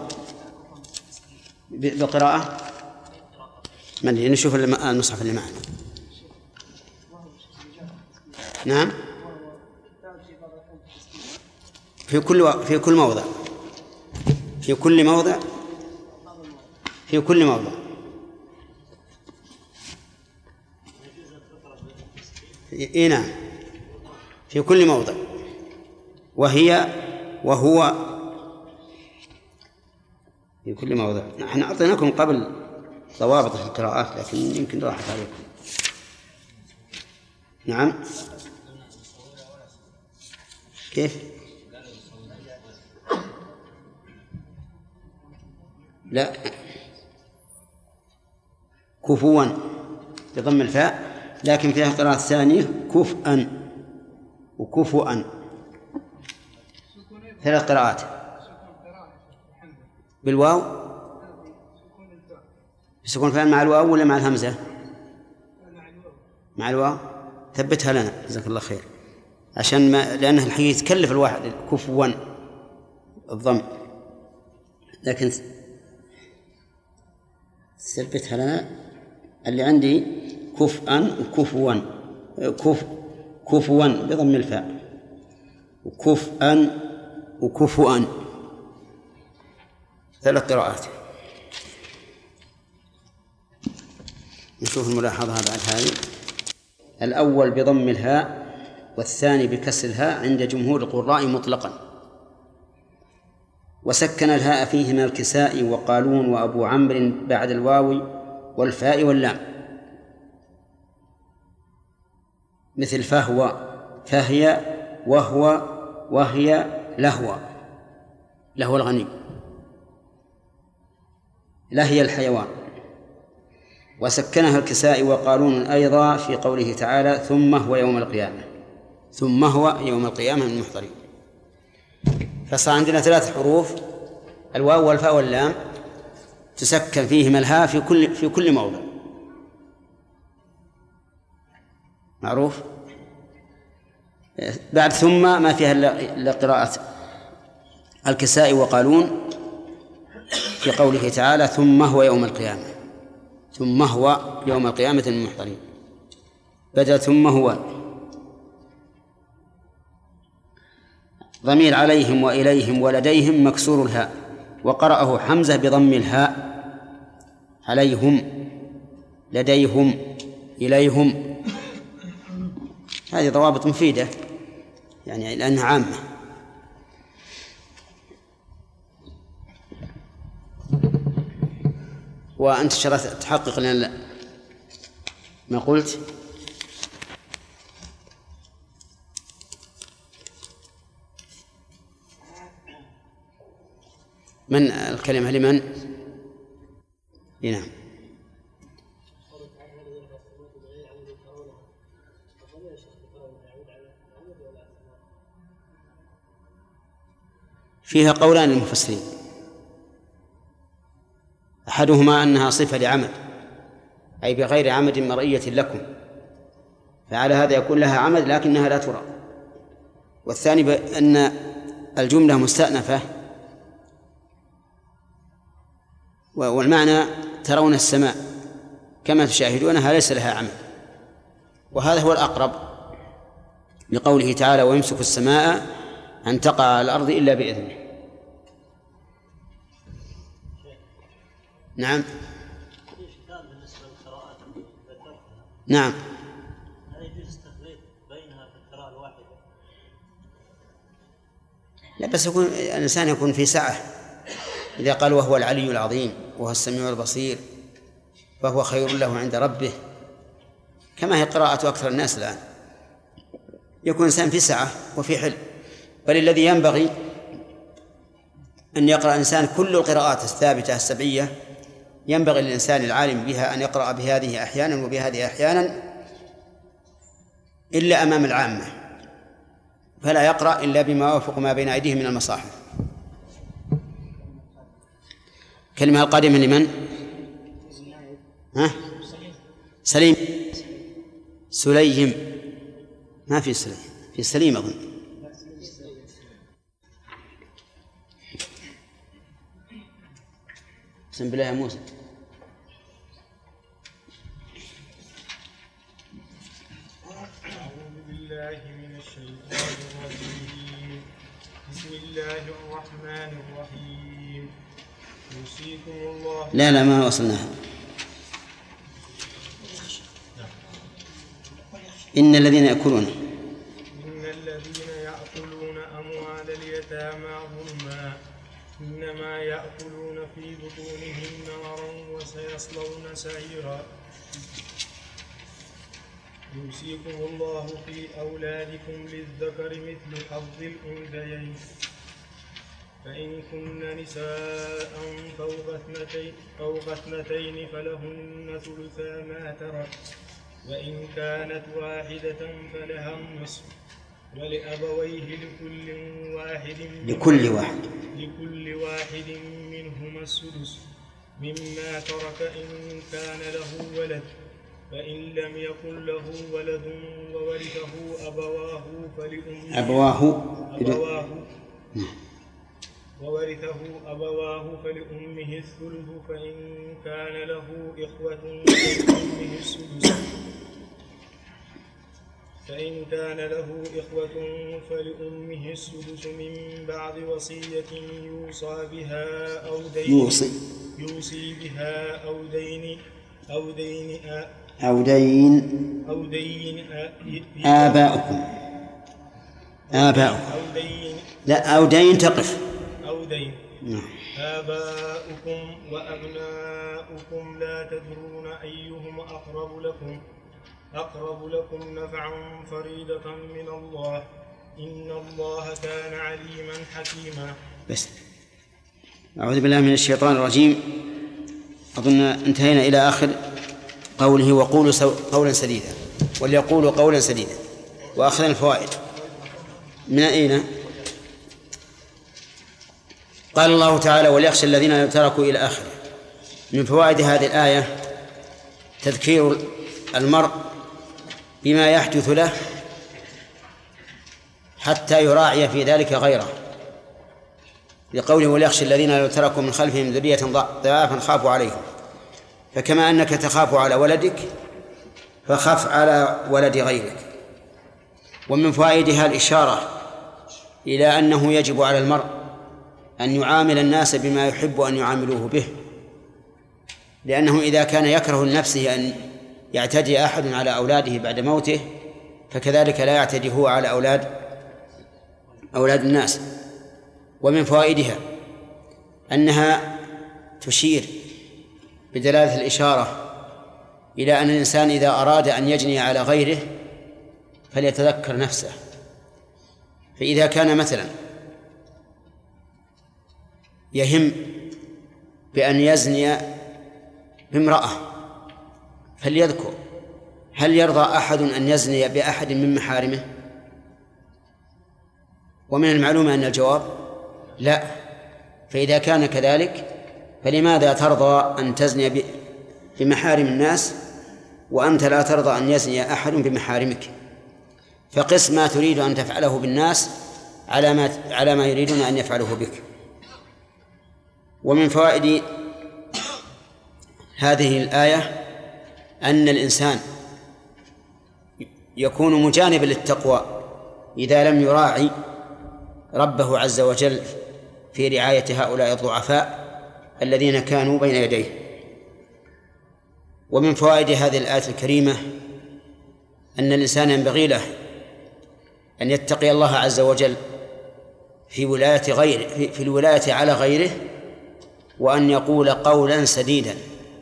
B: بالقراءة. من نشوف المصحف اللي معنا. نعم في كل موضع في كل موضع نعم في كل موضع. وهو في كل موضع. نحن أعطيناكم قبل ضوابط في القراءات لكن يمكن راحت عليكم. نعم كيف؟ لا كفوا بضم الفاء، لكن فيها قراءة ثانية كفءا وكفؤا، ثلاث قراءات بالواو بسكون الفاء مع الواو ولا مع الهمزة؟ مع الواو. ثبتها لنا جزاك الله خير، عشان لأنه الحقيقة يتكلف الواحد كفوا الضم، لكن ثبتها لنا. اللي عندي كفءا وكفوا، كفوا بضم الفاء وكفءا وكفؤا، ثلاث قراءات. نشوف الملاحظة بعد هذه. الأول بضم الهاء والثاني بكسر الهاء عند جمهور القراء مطلقا، وسكن الهاء فيهما الكسائي وقالون وأبو عمرو بعد الواو والفاء واللام، مثل فهو فهي وهو وهي لهو الغني لهي الحيوان. وسكنها الكسائي وقالون أيضا في قوله تعالى ثم هو يوم القيامة، ثم هو يوم القيامة من المحضرين. فصار عندنا ثلاث حروف، الواو والفاء واللام، تسكن فيهما الهاء في كل موضع، معروف. بعد ثم ما فيها إلا قراءة الكسائي وقالون في قوله تعالى ثم هو يوم القيامة، ثم هو يوم القيامة من المحضرين، بدل ثم هو. ضمير عليهم وإليهم ولديهم مكسور الهاء، وقرأه حمزة بضم الهاء، عليهم لديهم إليهم. هذه ضوابط مفيدة يعني لأنها عامة. وأنت شرط تحقق لنا ما قلت. من الكلمة لمن؟ نعم. فيها قولان للمفسرين، أحدهما أنها صفة لعمد، أي بغير عمد مرئية لكم، فعلى هذا يكون لها عمد لكنها لا ترى. والثاني أن الجملة مستأنفة، والمعنى ترون السماء كما تشاهدونها ليس لها عمد، وهذا هو الأقرب لقوله تعالى ويمسك السماء أن تقع على الأرض إلا بإذنه. نعم. نعم. لا بس يكون الإنسان يكون في سعة، إذا قال وهو العلي العظيم وهو السميع البصير فهو خير له عند ربه، كما هي قراءة أكثر الناس الآن، يكون الإنسان في سعة وفي حل. بل الذي ينبغي أن يقرأ الإنسان كل القراءات الثابتة السبعية، ينبغي للإنسان العالم بها أن يقرأ بهذه أحيانا وبهذه أحيانا، إلا أمام العامة، فلا يقرأ إلا بما يوافق ما بين أيديهم من المصاحف. كلمة القادمة لمن؟ ها؟ سليم. سليم. ما في سليم، في سليم أظن. بسم الله يا موسى.
G: أعوذ بالله من الشيطان الرجيم. بسم الله الرحمن الرحيم. يوصيكم الله.
B: لا ما وصلناها. إن الذين يأكلون
G: أموال اليتامى ظلما إنما يأكلون في بطونهم نارا وسيصلون سعيرا. يوصيكم الله في أولادكم للذكر مثل حظ الأنثيين، فإن كن نساء فوق اثنتين فلهن ثلثا ما ترك، وإن كانت واحدة فلها النصف، ولأبويه لكل واحد منهما السدس مما ترك إن كان له ولد، فإن لم يكن له ولد وورثه أبواه فلأمه الثلث، فإن كان له إخوة فلأمه السدس من بعد وصية يوصي بها أو دين
B: آباؤكم. لا أو دين تقف.
G: آباؤكم وأبناؤكم لا تدرون أيهم أقرب لكم نفعا فريضة من الله إن الله كان عليما حكيما.
B: بس أعوذ بالله من الشيطان الرجيم. أظن انتهينا إلى آخر قوله وقولوا قولا سديدا، وليقولوا قولا سديدا، وأخذنا الفوائد من أين؟ قال الله تعالى وليخشى الذين تركوا إلى آخره. من فوائد هذه الآية تذكير المرء بما يحدث له حتى يراعي في ذلك غيره، لقوله وليخشى الذين لو تركوا من خلفهم ذرية ضعافا خافوا عليهم. فكما أنك تخاف على ولدك فخف على ولد غيرك. ومن فوائدها الإشارة إلى أنه يجب على المرء أن يعامل الناس بما يحب أن يعاملوه به، لأنه إذا كان يكره لنفسه أن يعتدي أحد على أولاده بعد موته فكذلك لا يعتدي هو على أولاد الناس. ومن فوائدها أنها تشير بدلالة الإشارة إلى أن الإنسان إذا أراد أن يجني على غيره فليتذكر نفسه. فإذا كان مثلا يهم بأن يزني بامرأة فليذكر هل يرضى أحد أن يزني بأحد من محارمه؟ ومن المعلوم أن الجواب لا. فإذا كان كذلك فلماذا ترضى أن تزني بمحارم الناس وأنت لا ترضى أن يزني أحد بمحارمك؟ فقس ما تريد أن تفعله بالناس على ما يريدون أن يفعله بك. ومن فوائد هذه الآية أن الإنسان يكون مجانبا للتقوى إذا لم يراعي ربه عز وجل في رعاية هؤلاء الضعفاء الذين كانوا بين يديه. ومن فوائد هذه الآية الكريمة أن الإنسان ينبغي له أن يتقي الله عز وجل في ولاية غيره، في الولاية على غيره، وأن يقول قولا سديدا.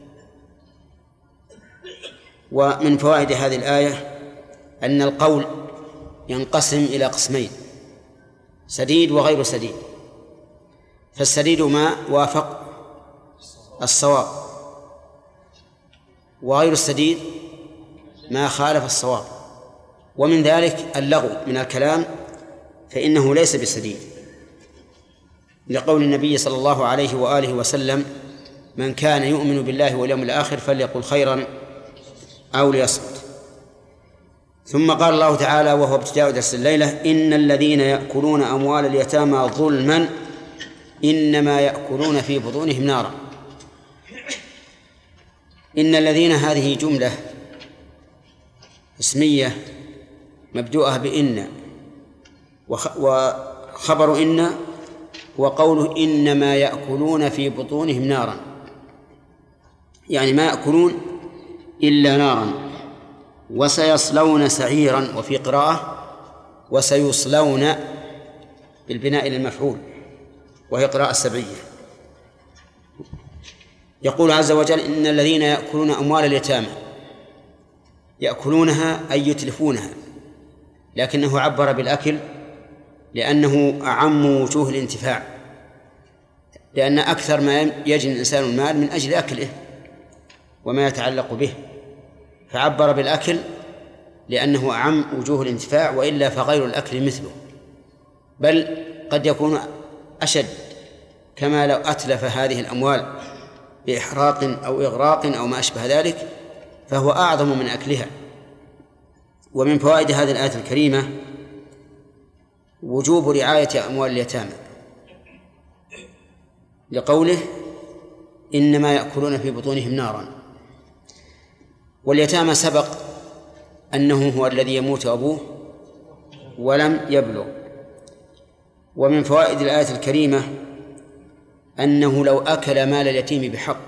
B: ومن فوائد هذه الآية أن القول ينقسم إلى قسمين: سديد وغير سديد. فالسديد ما وافق الصواب، وغير السديد ما خالف الصواب. ومن ذلك اللغو من الكلام فإنه ليس بسديد، لقول النبي صلى الله عليه وآله وسلم: من كان يؤمن بالله واليوم الآخر فليقل خيرا أو ليصمت. ثم قال الله تعالى وهو ابتداء درس الليلة: إن الذين يأكلون أموال اليتامى ظلما إنما يأكلون في بطونهم نارا. إن الذين هذه جملة اسمية مبدوءة بإن، وخبر إن وقوله إنما يأكلون في بطونهم نارا، يعني ما يأكلون إلا نارا. وسيصلون سعيرا، وفي قراءة وسيصلون بالبناء للمفعول، وهي قراءة سبعية. يقول عز وجل: إن الذين يأكلون أموال اليتامى، يأكلونها أي يتلفونها، لكنه عبر بالأكل لأنه أعم وجوه الانتفاع، لأن أكثر ما يجني الإنسان المال من أجل أكله وما يتعلق به، فعبر بالأكل لأنه أعم وجوه الانتفاع، وإلا فغير الأكل مثله، بل قد يكون أشد، كما لو أتلف هذه الأموال بإحراق أو إغراق أو ما أشبه ذلك فهو أعظم من أكلها. ومن فوائد هذه الآية الكريمة وجوب رعاية أموال اليتامى، لقوله: إنما يأكلون في بطونهم نارا. واليتامى سبق أنه هو الذي يموت أبوه ولم يبلغ. ومن فوائد الآية الكريمة أنه لو أكل مال اليتيم بحق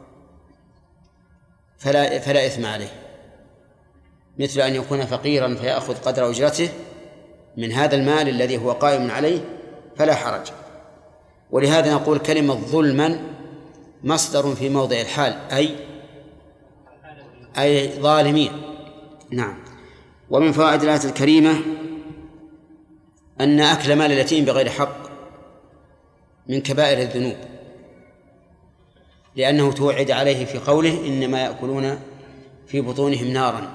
B: فلا إثم عليه، مثل أن يكون فقيرا فيأخذ قدر أجرته من هذا المال الذي هو قائم عليه فلا حرج. ولهذا نقول كلمة ظلما مصدر في موضع الحال، أي ظالمين. نعم. ومن فوائد الآية الكريمة أن أكل مال اليتيم بغير حق من كبائر الذنوب، لأنه توعد عليه في قوله: إنما يأكلون في بطونهم نارا.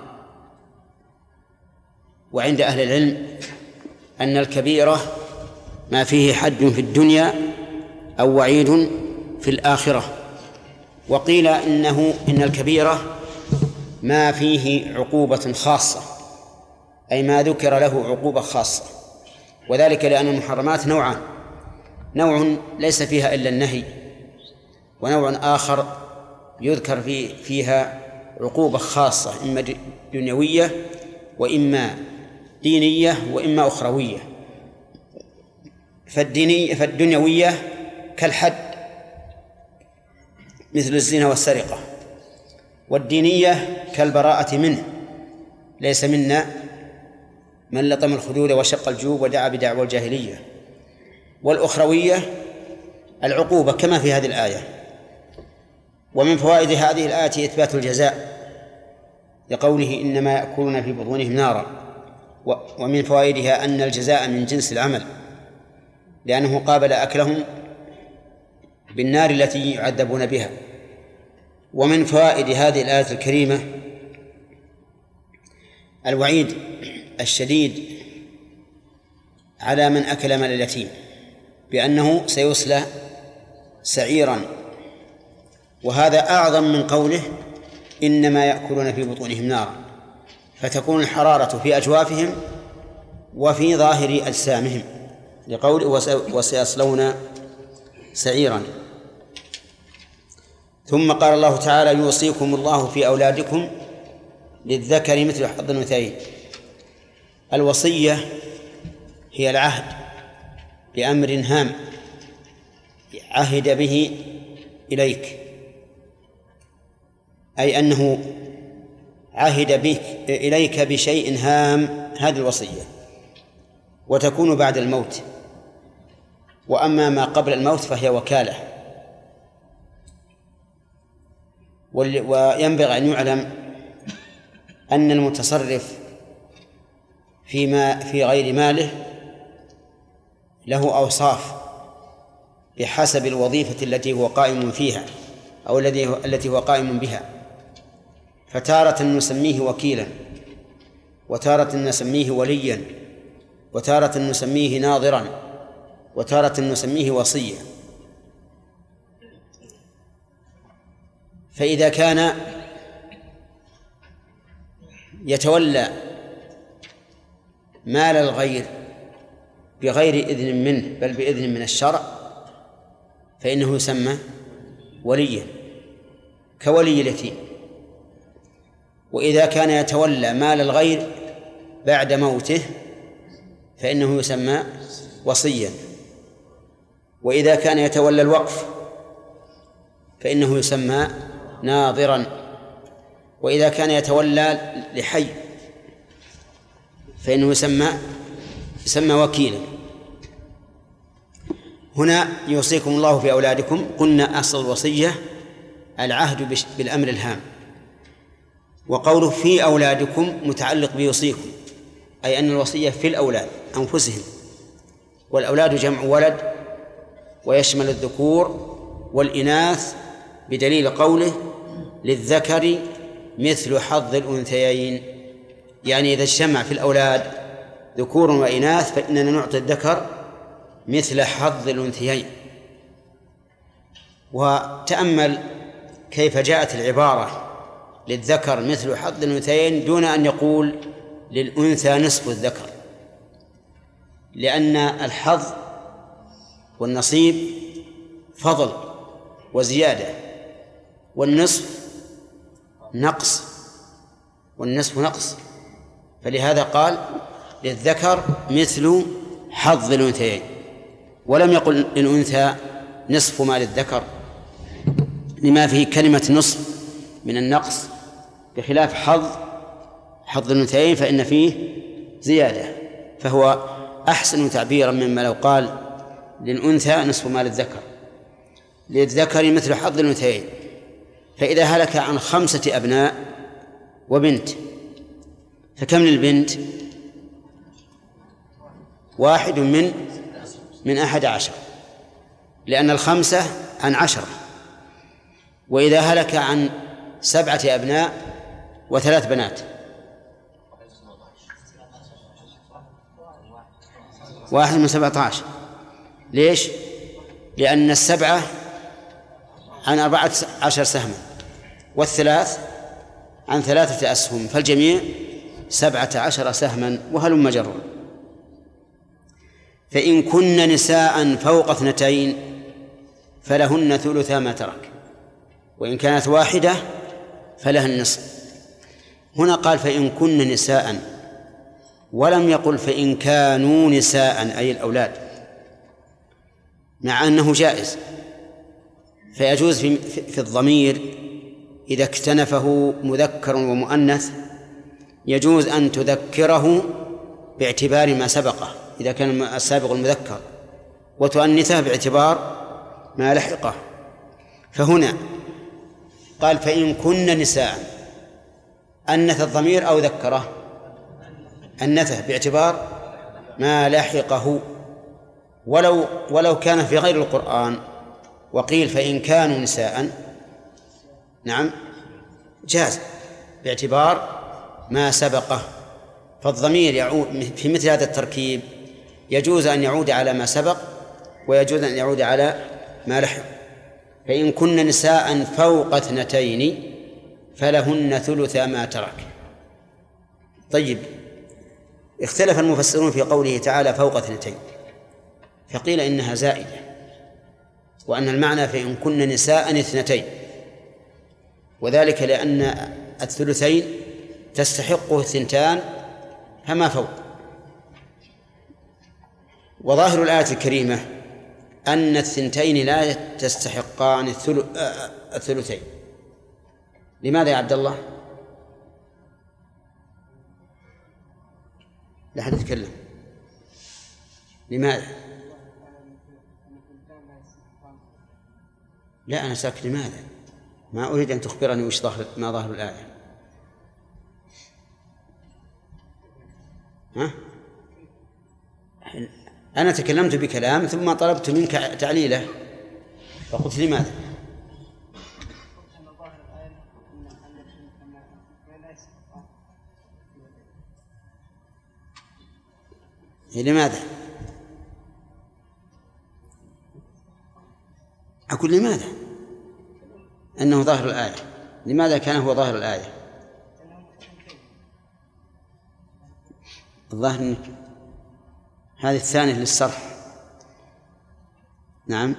B: وعند أهل العلم أن الكبيرة ما فيه حد في الدنيا أو وعيد في الآخرة. وقيل إن الكبيرة ما فيه عقوبة خاصة، أي ما ذكر له عقوبة خاصة، وذلك لأن المحرمات نوعان: نوع ليس فيها إلا النهي، ونوع آخر يذكر فيها عقوبة خاصة إما دنيوية وإما دينية وإما أخروية. فالدنيوية كالحد مثل الزنا والسرقة، والدينية كالبراءة منه، ليس منا من لطم الخدود وشق الجيوب ودعا بدعوى الجاهلية. والأخروية العقوبة كما في هذه الآية. ومن فوائد هذه الآية إثبات الجزاء لقوله إنما يأكلون في بطونهم نارا، ومن فوائدها أن الجزاء من جنس العمل، لأنه قابل أكلهم بالنار التي يعذبون بها. ومن فوائد هذه الآية الكريمة الوعيد الشديد على من أكل مال اليتيم بأنه سيصلى سعيرا، وهذا أعظم من قوله إنما يأكلون في بطونهم نارا، فتكون الحرارة في أجوافهم وفي ظاهر أجسامهم، لقوله وسيصلون سعيرا. ثم قال الله تعالى يوصيكم الله في أولادكم للذكر مثل حظ الأنثيين. الوصية هي العهد بأمر هام عهد به إليك، أي أنه عهد بك إليك بشيء هام، هذه الوصية، وتكون بعد الموت. وأما ما قبل الموت فهي وكالة. وينبغي أن يعلم أن المتصرف في غير ماله له أوصاف بحسب الوظيفة التي هو قائم فيها أو التي هو قائم بها، فتارة نسميه وكيلا، وتارة نسميه وليا، وتارة نسميه ناظرا، وتارة نسميه وصيا. فإذا كان يتولى مال الغير بغير إذن منه بل بإذن من الشرع فإنه يسمى وليا كولي اليتيم. وإذا كان يتولى مال الغير بعد موته فإنه يسمى وصيا. وإذا كان يتولى الوقف فإنه يسمى ناظرا. وإذا كان يتولى لحي فإنه يسمى وكيلا. هنا يوصيكم الله في أولادكم، قلنا أصل الوصية العهد بالأمر الهام، وقوله في أولادكم متعلق بيوصيكم، أي أن الوصية في الأولاد أنفسهم، والأولاد جمع ولد ويشمل الذكور والإناث، بدليل قوله للذكر مثل حظ الأنثيين، يعني إذا اجتمع في الأولاد ذكور وإناث فإننا نعطي الذكر مثل حظ الأنثيين. وتأمل كيف جاءت العبارة للذكر مثل حظ الأنثيين دون أن يقول للأنثى نصف الذكر، لأن الحظ والنصيب فضل وزيادة، والنصف نقص، والنصف نقص، فلهذا قال للذكر مثل حظ الأنثيين، ولم يقل للأنثى نصف ما للذكر، لما فيه كلمة نصف من النقص، بخلاف حظ الأنثيين فإن فيه زيادة، فهو أحسن تعبيرا مما لو قال للأنثى نصف ما للذكر. للذكر مثل حظ الأنثيين. فإذا هلك عن 5 أبناء وبنت فكم للبنت؟ 1 من 11، لأن 5 عن 10. وإذا هلك عن 7 أبناء و3 بنات 1 من 17. ليش؟ لأن 7 عن 14 سهما، والثلاث عن 3 أسهم، فالجميع 17 سهما، وهلم جرا. فإن كن نساء فوق 2 فلهن ثلث ما ترك، وإن كانت واحدة فلها النصف. هنا قال فإن كن نساء، ولم يقل فإن كانوا نساء أي الأولاد، مع أنه جائز، فيجوز في الضمير إذا اكتنفه مذكر ومؤنث يجوز أن تذكره باعتبار ما سبقه إذا كان السابق المذكر، وتؤنثه باعتبار ما لحقه. فهنا قال فإن كن نساء، أنث الضمير أو ذكره؟ أنثه باعتبار ما لحقه. ولو كان في غير القرآن وقيل فإن كانوا نساء، نعم جاز باعتبار ما سبقه. فالضمير يعود في مثل هذا التركيب يجوز أن يعود على ما سبق ويجوز أن يعود على ما لحق. فإن كن نساء فوق 2 فلهن ثلث ما ترك. طيب، اختلف المفسرون في قوله تعالى فوق 2، فقيل إنها زائدة، وأن المعنى فإن كن نساء 2، وذلك لأن الثلثين تستحقه 2 فما فوق. وظاهر الآية الكريمة أن 2 لا تستحقان الثلثين. لماذا يا عبد الله؟ لا أحد يتكلم. لماذا؟ لا أنا ساكت. لماذا؟ ما أريد أن تخبرني وش ما ظاهر الآية. ها؟ أنا تكلمت بكلام ثم طلبت منك تعليله فقلت لماذا؟ لماذا؟ أقول لماذا؟ أنه ظاهر الآية. لماذا كان هو ظاهر الآية؟ الظاهر هذه الثانية للصرح. نعم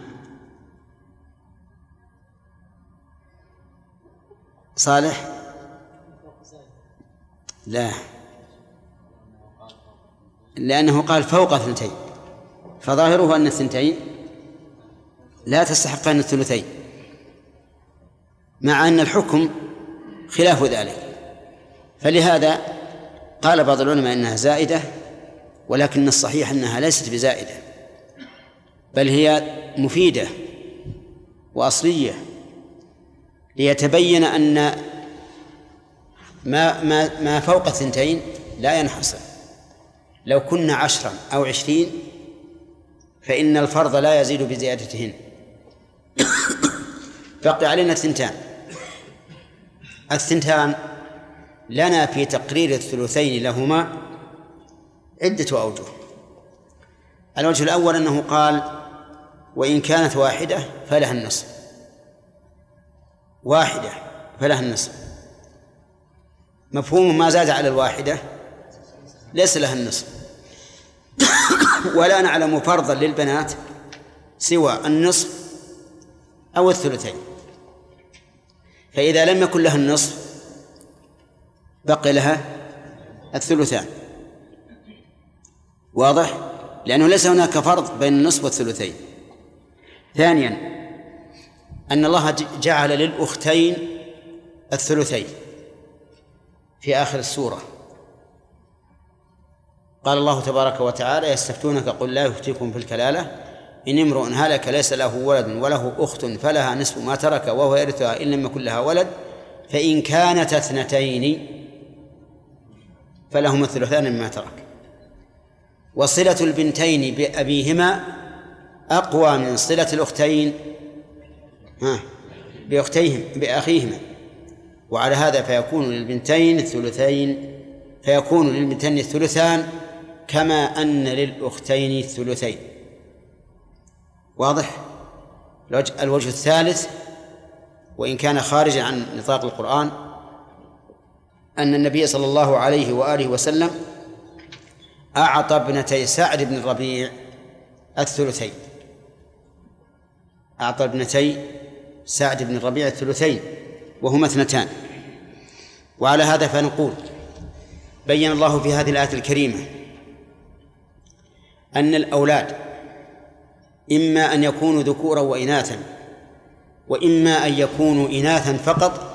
B: صالح. لا، لأنه قال فوق 2، فظاهره أن 2 لا تستحقان الثلثين، مع أن الحكم خلاف ذلك. فلهذا قال بعض العلماء إنها زائدة، ولكن الصحيح أنها ليست بزائدة، بل هي مفيدة وأصلية، ليتبين أن ما فوق 2 لا ينحصر. لو كنا 10 أو 20 فإن الفرض لا يزيد بزيادتهن. بقي علينا 2. ال2 لنا في تقرير الثلثين لهما عدة أوجه. الوجه الأول أنه قال وإن كانت واحدة فلها النصف. واحدة فلها النصف، مفهوم ما زاد على الواحدة ليس لها النصف. ولا نعلم فرضا للبنات سوى النصف أو الثلثين، فإذا لم يكن لها النصف بقي لها الثلثان. واضح؟ لأنه ليس هناك فرض بين النصف والثلثين. ثانيا أن الله جعل للأختين الثلثين في آخر السورة. قال الله تبارك وتعالى يستفتونك قل لا يفتيكم في الكلالة إن امرؤ هلك ليس له ولد وله أخت فلها نصف ما ترك وهو يرثها إن لم يكن لها ولد فإن كانت 2 فلهما الثلثان مما ترك. وصلة البنتين بأبيهما أقوى من صلة الأختين بأخيهما، وعلى هذا فيكون للبنتين الثلثان كما أن للأختين الثلثين. واضح؟ الوجه الثالث وإن كان خارجا عن نطاق القرآن أن النبي صلى الله عليه وآله وسلم أعطى ابنتي سعد بن الربيع الثلثين، أعطى ابنتي سعد بن الربيع الثلثين وهما 2. وعلى هذا فنقول بين الله في هذه الآية الكريمة أن الأولاد إما أن يكونوا ذكورا وإناثا، وإما أن يكونوا إناثا فقط،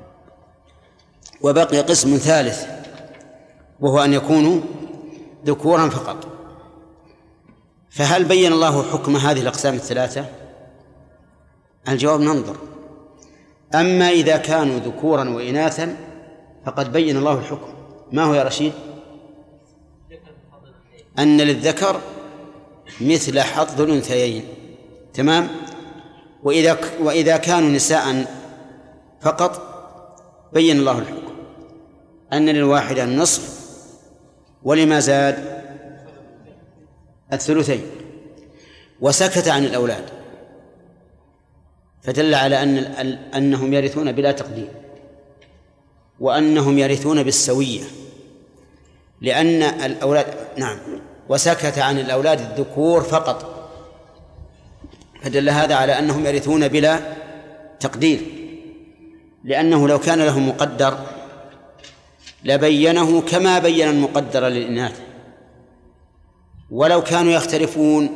B: وبقي قسم ثالث وهو أن يكونوا ذكورا فقط. فهل بين الله حكم هذه الأقسام الثلاثة؟ الجواب ننظر. أما إذا كانوا ذكورا وإناثا فقد بين الله الحكم. ما هو يا رشيد؟ أن للذكر مثل حظ الأنثيين. تمام. وإذا كانوا نساء فقط بين الله الحكم أن للواحدة النصف، ولما زاد الثلثين، وسكت عن الأولاد، فدل على أنهم يرثون بلا تقدير، وأنهم يرثون بالسوية، لأن الأولاد وسكت عن الأولاد الذكور فقط، فدل هذا على أنهم يرثون بلا تقدير، لأنه لو كان لهم مقدر لبينه كما بين المقدر للإناث، ولو كانوا يختلفون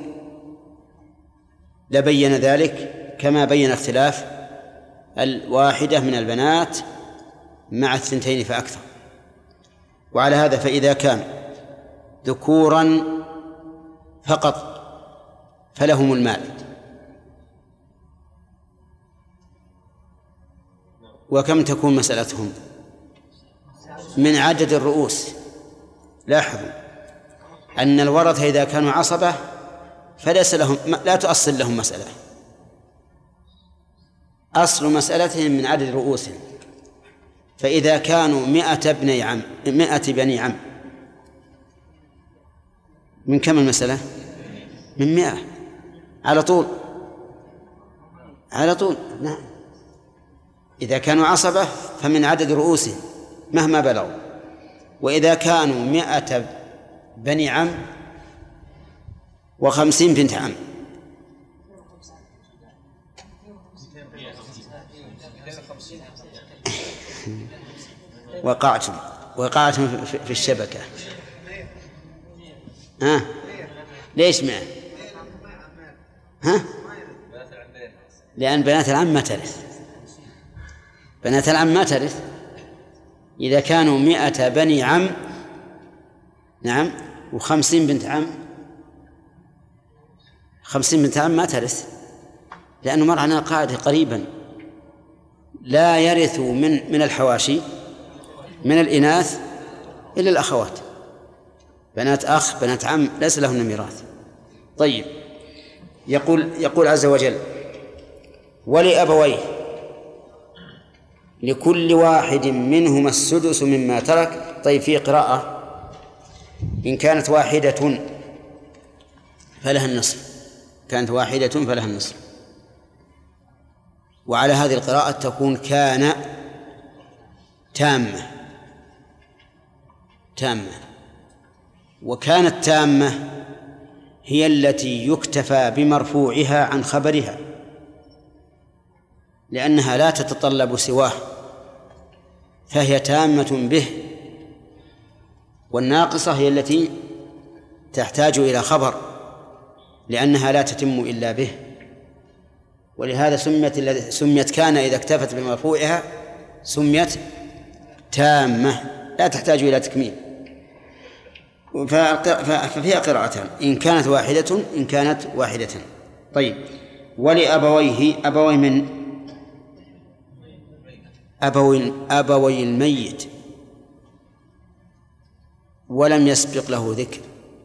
B: لبين ذلك كما بين اختلاف الواحدة من البنات مع 2 فأكثر. وعلى هذا فإذا كان ذكورا فقط فلهم المال، وكم تكون مسألتهم؟ من عدد الرؤوس. لاحظوا أن الورثة إذا كانوا عصبة فليس لهم، لا تؤصل لهم مسألة، أصل مسألتهم من عدد رؤوسهم. فإذا كانوا 100 بني عم، من كم المسألة؟ من 100 على طول. نعم. إذا كانوا عصبة فمن عدد رؤوسهم مهما بلغوا. وإذا كانوا 100 بني عم و50 بنت عم، وقعتم في الشبكة. ليش 100؟ لأن بنات العم ما ترث. بنات العم ما ترث. إذا كانوا 100 بني عم، نعم، و50 بنت عم، 50 بنت عم ما ترث، لأنه مر علينا قاعدة قريبا: لا يرث من الحواشي من الإناث إلا الأخوات. بنات أخ، بنات عم ليس لهن ميراث. طيب، يقول عز وجل: ولأبويه لكل واحد منهما السدس مما ترك. طيب، في قراءة إن كانت واحدة فلها النصف، كانت واحدة فلها النصف. وعلى هذه القراءة تكون كان تامة. وكانت تامة هي التي يكتفى بمرفوعها عن خبرها، لأنها لا تتطلب سواه، فهي تامة به. والناقصة هي التي تحتاج إلى خبر، لأنها لا تتم إلا به. ولهذا سميت كان إذا اكتفت بمرفوعها سميت تامة، لا تحتاج إلى تكميل. ففيها قراءتان: إن كانت واحدة، إن كانت واحدة. طيب، ولأبويه، أبوي من أبوي الميت ولم يسبق له ذكر،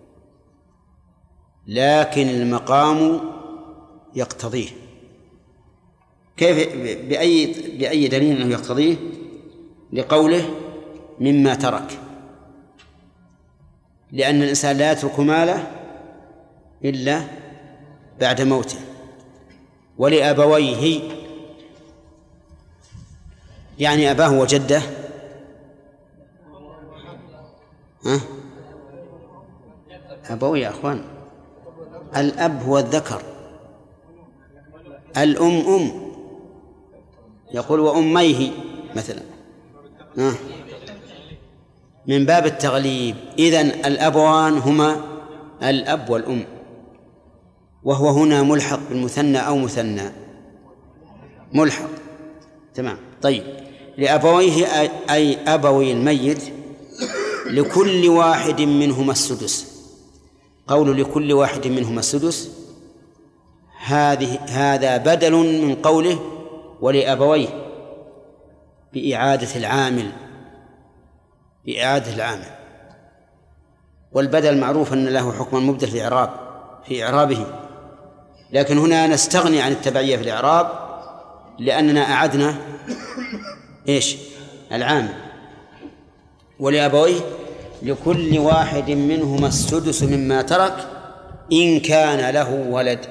B: لكن المقام يقتضيه. كيف؟ بأي دليل أنه يقتضيه؟ لقوله مما ترك، لأن الإنسان لا يترك ماله إلا بعد موته. ولأبويه يعني أباه وجده. أبوي يا أخوان، الأب هو الذكر، الأم يقول وأميه مثلا من باب التغليب. إذن الأبوان هما الأب والأم، وهو هنا ملحق بالمثنى أو مثنى ملحق. تمام. طيب لأبويه أي أبوي الميت لكل واحد منهما السدس. قول لكل واحد منهما السدس هذا بدل من قوله ولأبويه بإعادة العامل، والبدل معروف أن له حكم المبدل في إعرابه، لكن هنا نستغني عن التبعية في الإعراب لأننا أعدنا العامل. ولأبويه لكل واحد منهما السدس مما ترك إن كان له ولد.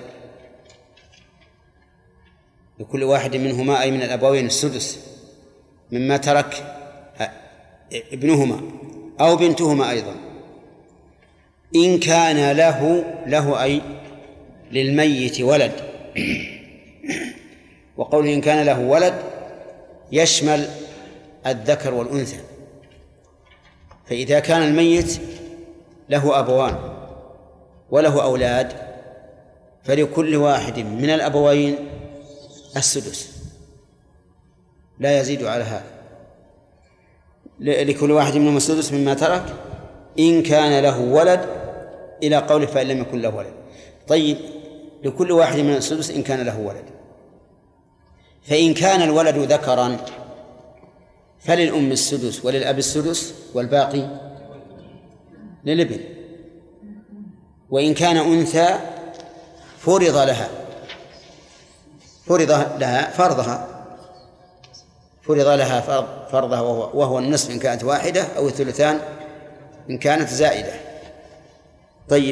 B: لكل واحد منهما أي من الأبوين السدس مما ترك ابنهما أو بنتهما أيضا إن كان له أي للميت ولد. وقول إن كان له ولد يشمل الذكر والأنثى، فإذا كان الميت له أبوان وله أولاد فلكل واحد من الأبوين السدس لا يزيد على هذا. لكل واحد منهم السدس مما ترك إن كان له ولد إلى قوله فإن لم يكن له ولد. طيب لكل واحد من السدس إن كان له ولد، فإن كان الولد ذكرا فللأم السدس وللأب السدس والباقي للابن. وإن كان أنثى فرض لها فرضها وهو النصف إن كانت واحدة أو الثلثان إن كانت زائدة. طيب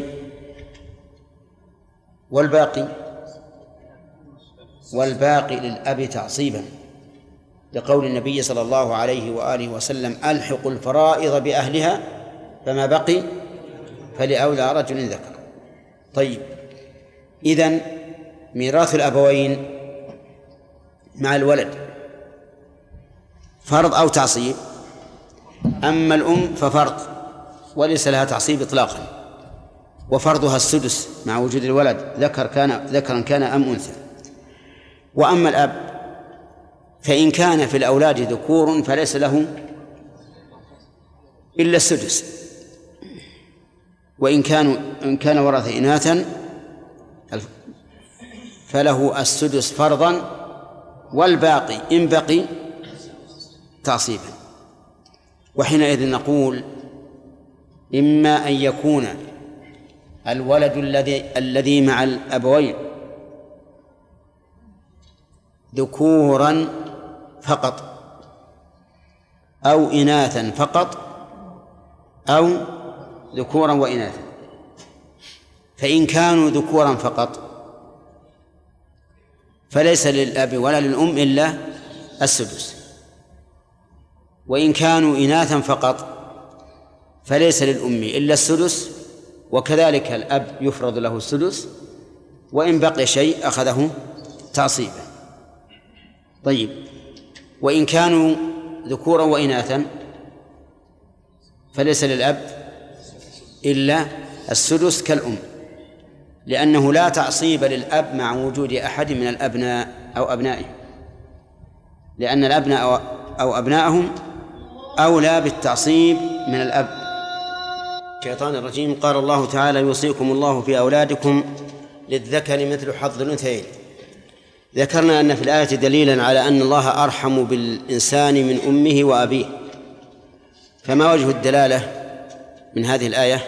B: والباقي للأب تعصيبا لقول النبي صلى الله عليه وآله وسلم ألحق الفرائض بأهلها فما بقي فلأولى رجل ذكر. طيب إذن ميراث الأبوين مع الولد فرض أو تعصيب. أما الأم ففرض وليس لها تعصيب إطلاقا، وفرضها السدس مع وجود الولد ذكرا كان أم أنثى. وأما الأب فإن كان في الأولاد ذكور فليس له إلا السدس، وإن كان ورث إناثا فله السدس فرضا والباقي إن بقي تعصيبا. وحينئذ نقول إما أن يكون الولد الذي مع الأبوين ذكورا فقط أو إناثا فقط أو ذكورا وإناثا. فإن كانوا ذكورا فقط فليس للأب ولا للأم إلا السدس، وإن كانوا إناثا فقط فليس للأم إلا السدس، وكذلك الأب يفرض له السدس، وإن بقي شيء أخذه تعصيبا. طيب وإن كانوا ذكورا وإناثا فليس للأب إلا السدس كالأم، لأنه لا تعصيب للأب مع وجود أحد من الأبناء أو أبنائه، لأن الأبناء أو أبنائهم أولى بالتعصيب من الأب. الشيطان الرجيم. قال الله تعالى يوصيكم الله في أولادكم للذكر مثل حظ الأنثيين. ذكرنا أن في الآية دليلا على أن الله أرحم بالإنسان من أمه وأبيه، فما وجه الدلالة من هذه الآية؟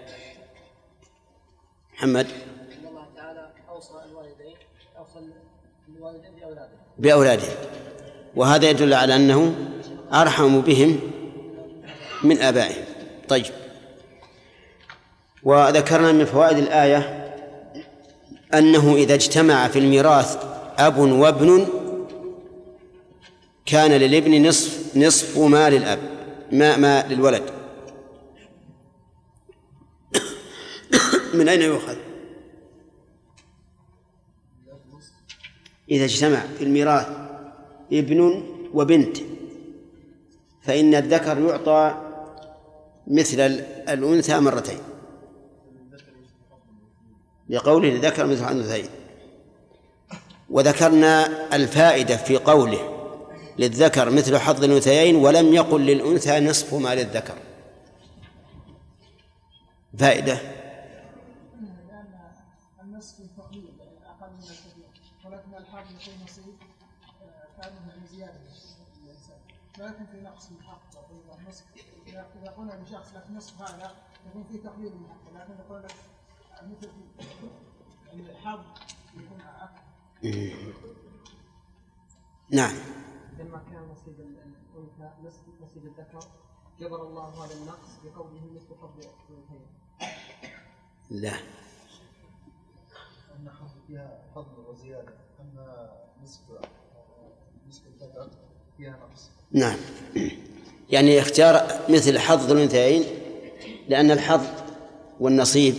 B: محمد.
C: الله تعالى أوصى الوالدين
B: بأولادهم، وهذا يدل على أنه أرحم بهم من آبائهم. طيب وذكرنا من فوائد الآية أنه إذا اجتمع في الميراث أب وابن كان للابن نصف ما للأب ما للولد. من أين يؤخذ؟ إذا اجتمع في الميراث ابن وبنت فإن الذكر يعطى مثل الأنثى مرتين، لقوله الذكر مثل الأنثيين. وذكرنا الفائدة في قوله للذكر مثل حظ الأنثيين ولم يقل للأنثى نصف ما للذكر. فائدة
H: لأن النصف تقليل أقل من الكثير، ولكن الحظ يكون نصيب كأنه زيادة للإنسان، ولكن في نقص الحق النصف. إذا قلنا لشخص لك نصف هذا يكون فيه تقليل من حقه، لكن يقول لك مثل الحظ يكون أكثر.
B: نعم.
C: لما كان نصيب الأنثى نصيب الذكر جبر الله هذا النقص بقوله مثل حظ الأنثيين.
B: لا.
I: أن حظ فيها فضل وزيادة، أما نصف الذكر فيها نقص.
B: نعم، يعني اختيار مثل حظ الأنثيين لأن الحظ والنصيب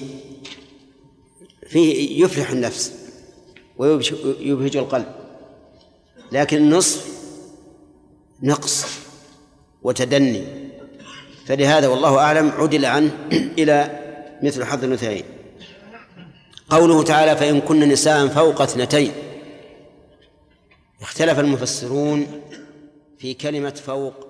B: فيه يفرح النفس ويبهج القلب، لكن النصف نقص وتدني، فلهذا والله أعلم عدل عنه إلى مثل حظ الأنثيين. قوله تعالى فإن كن نساء فوق 2، اختلف المفسرون في كلمة فوق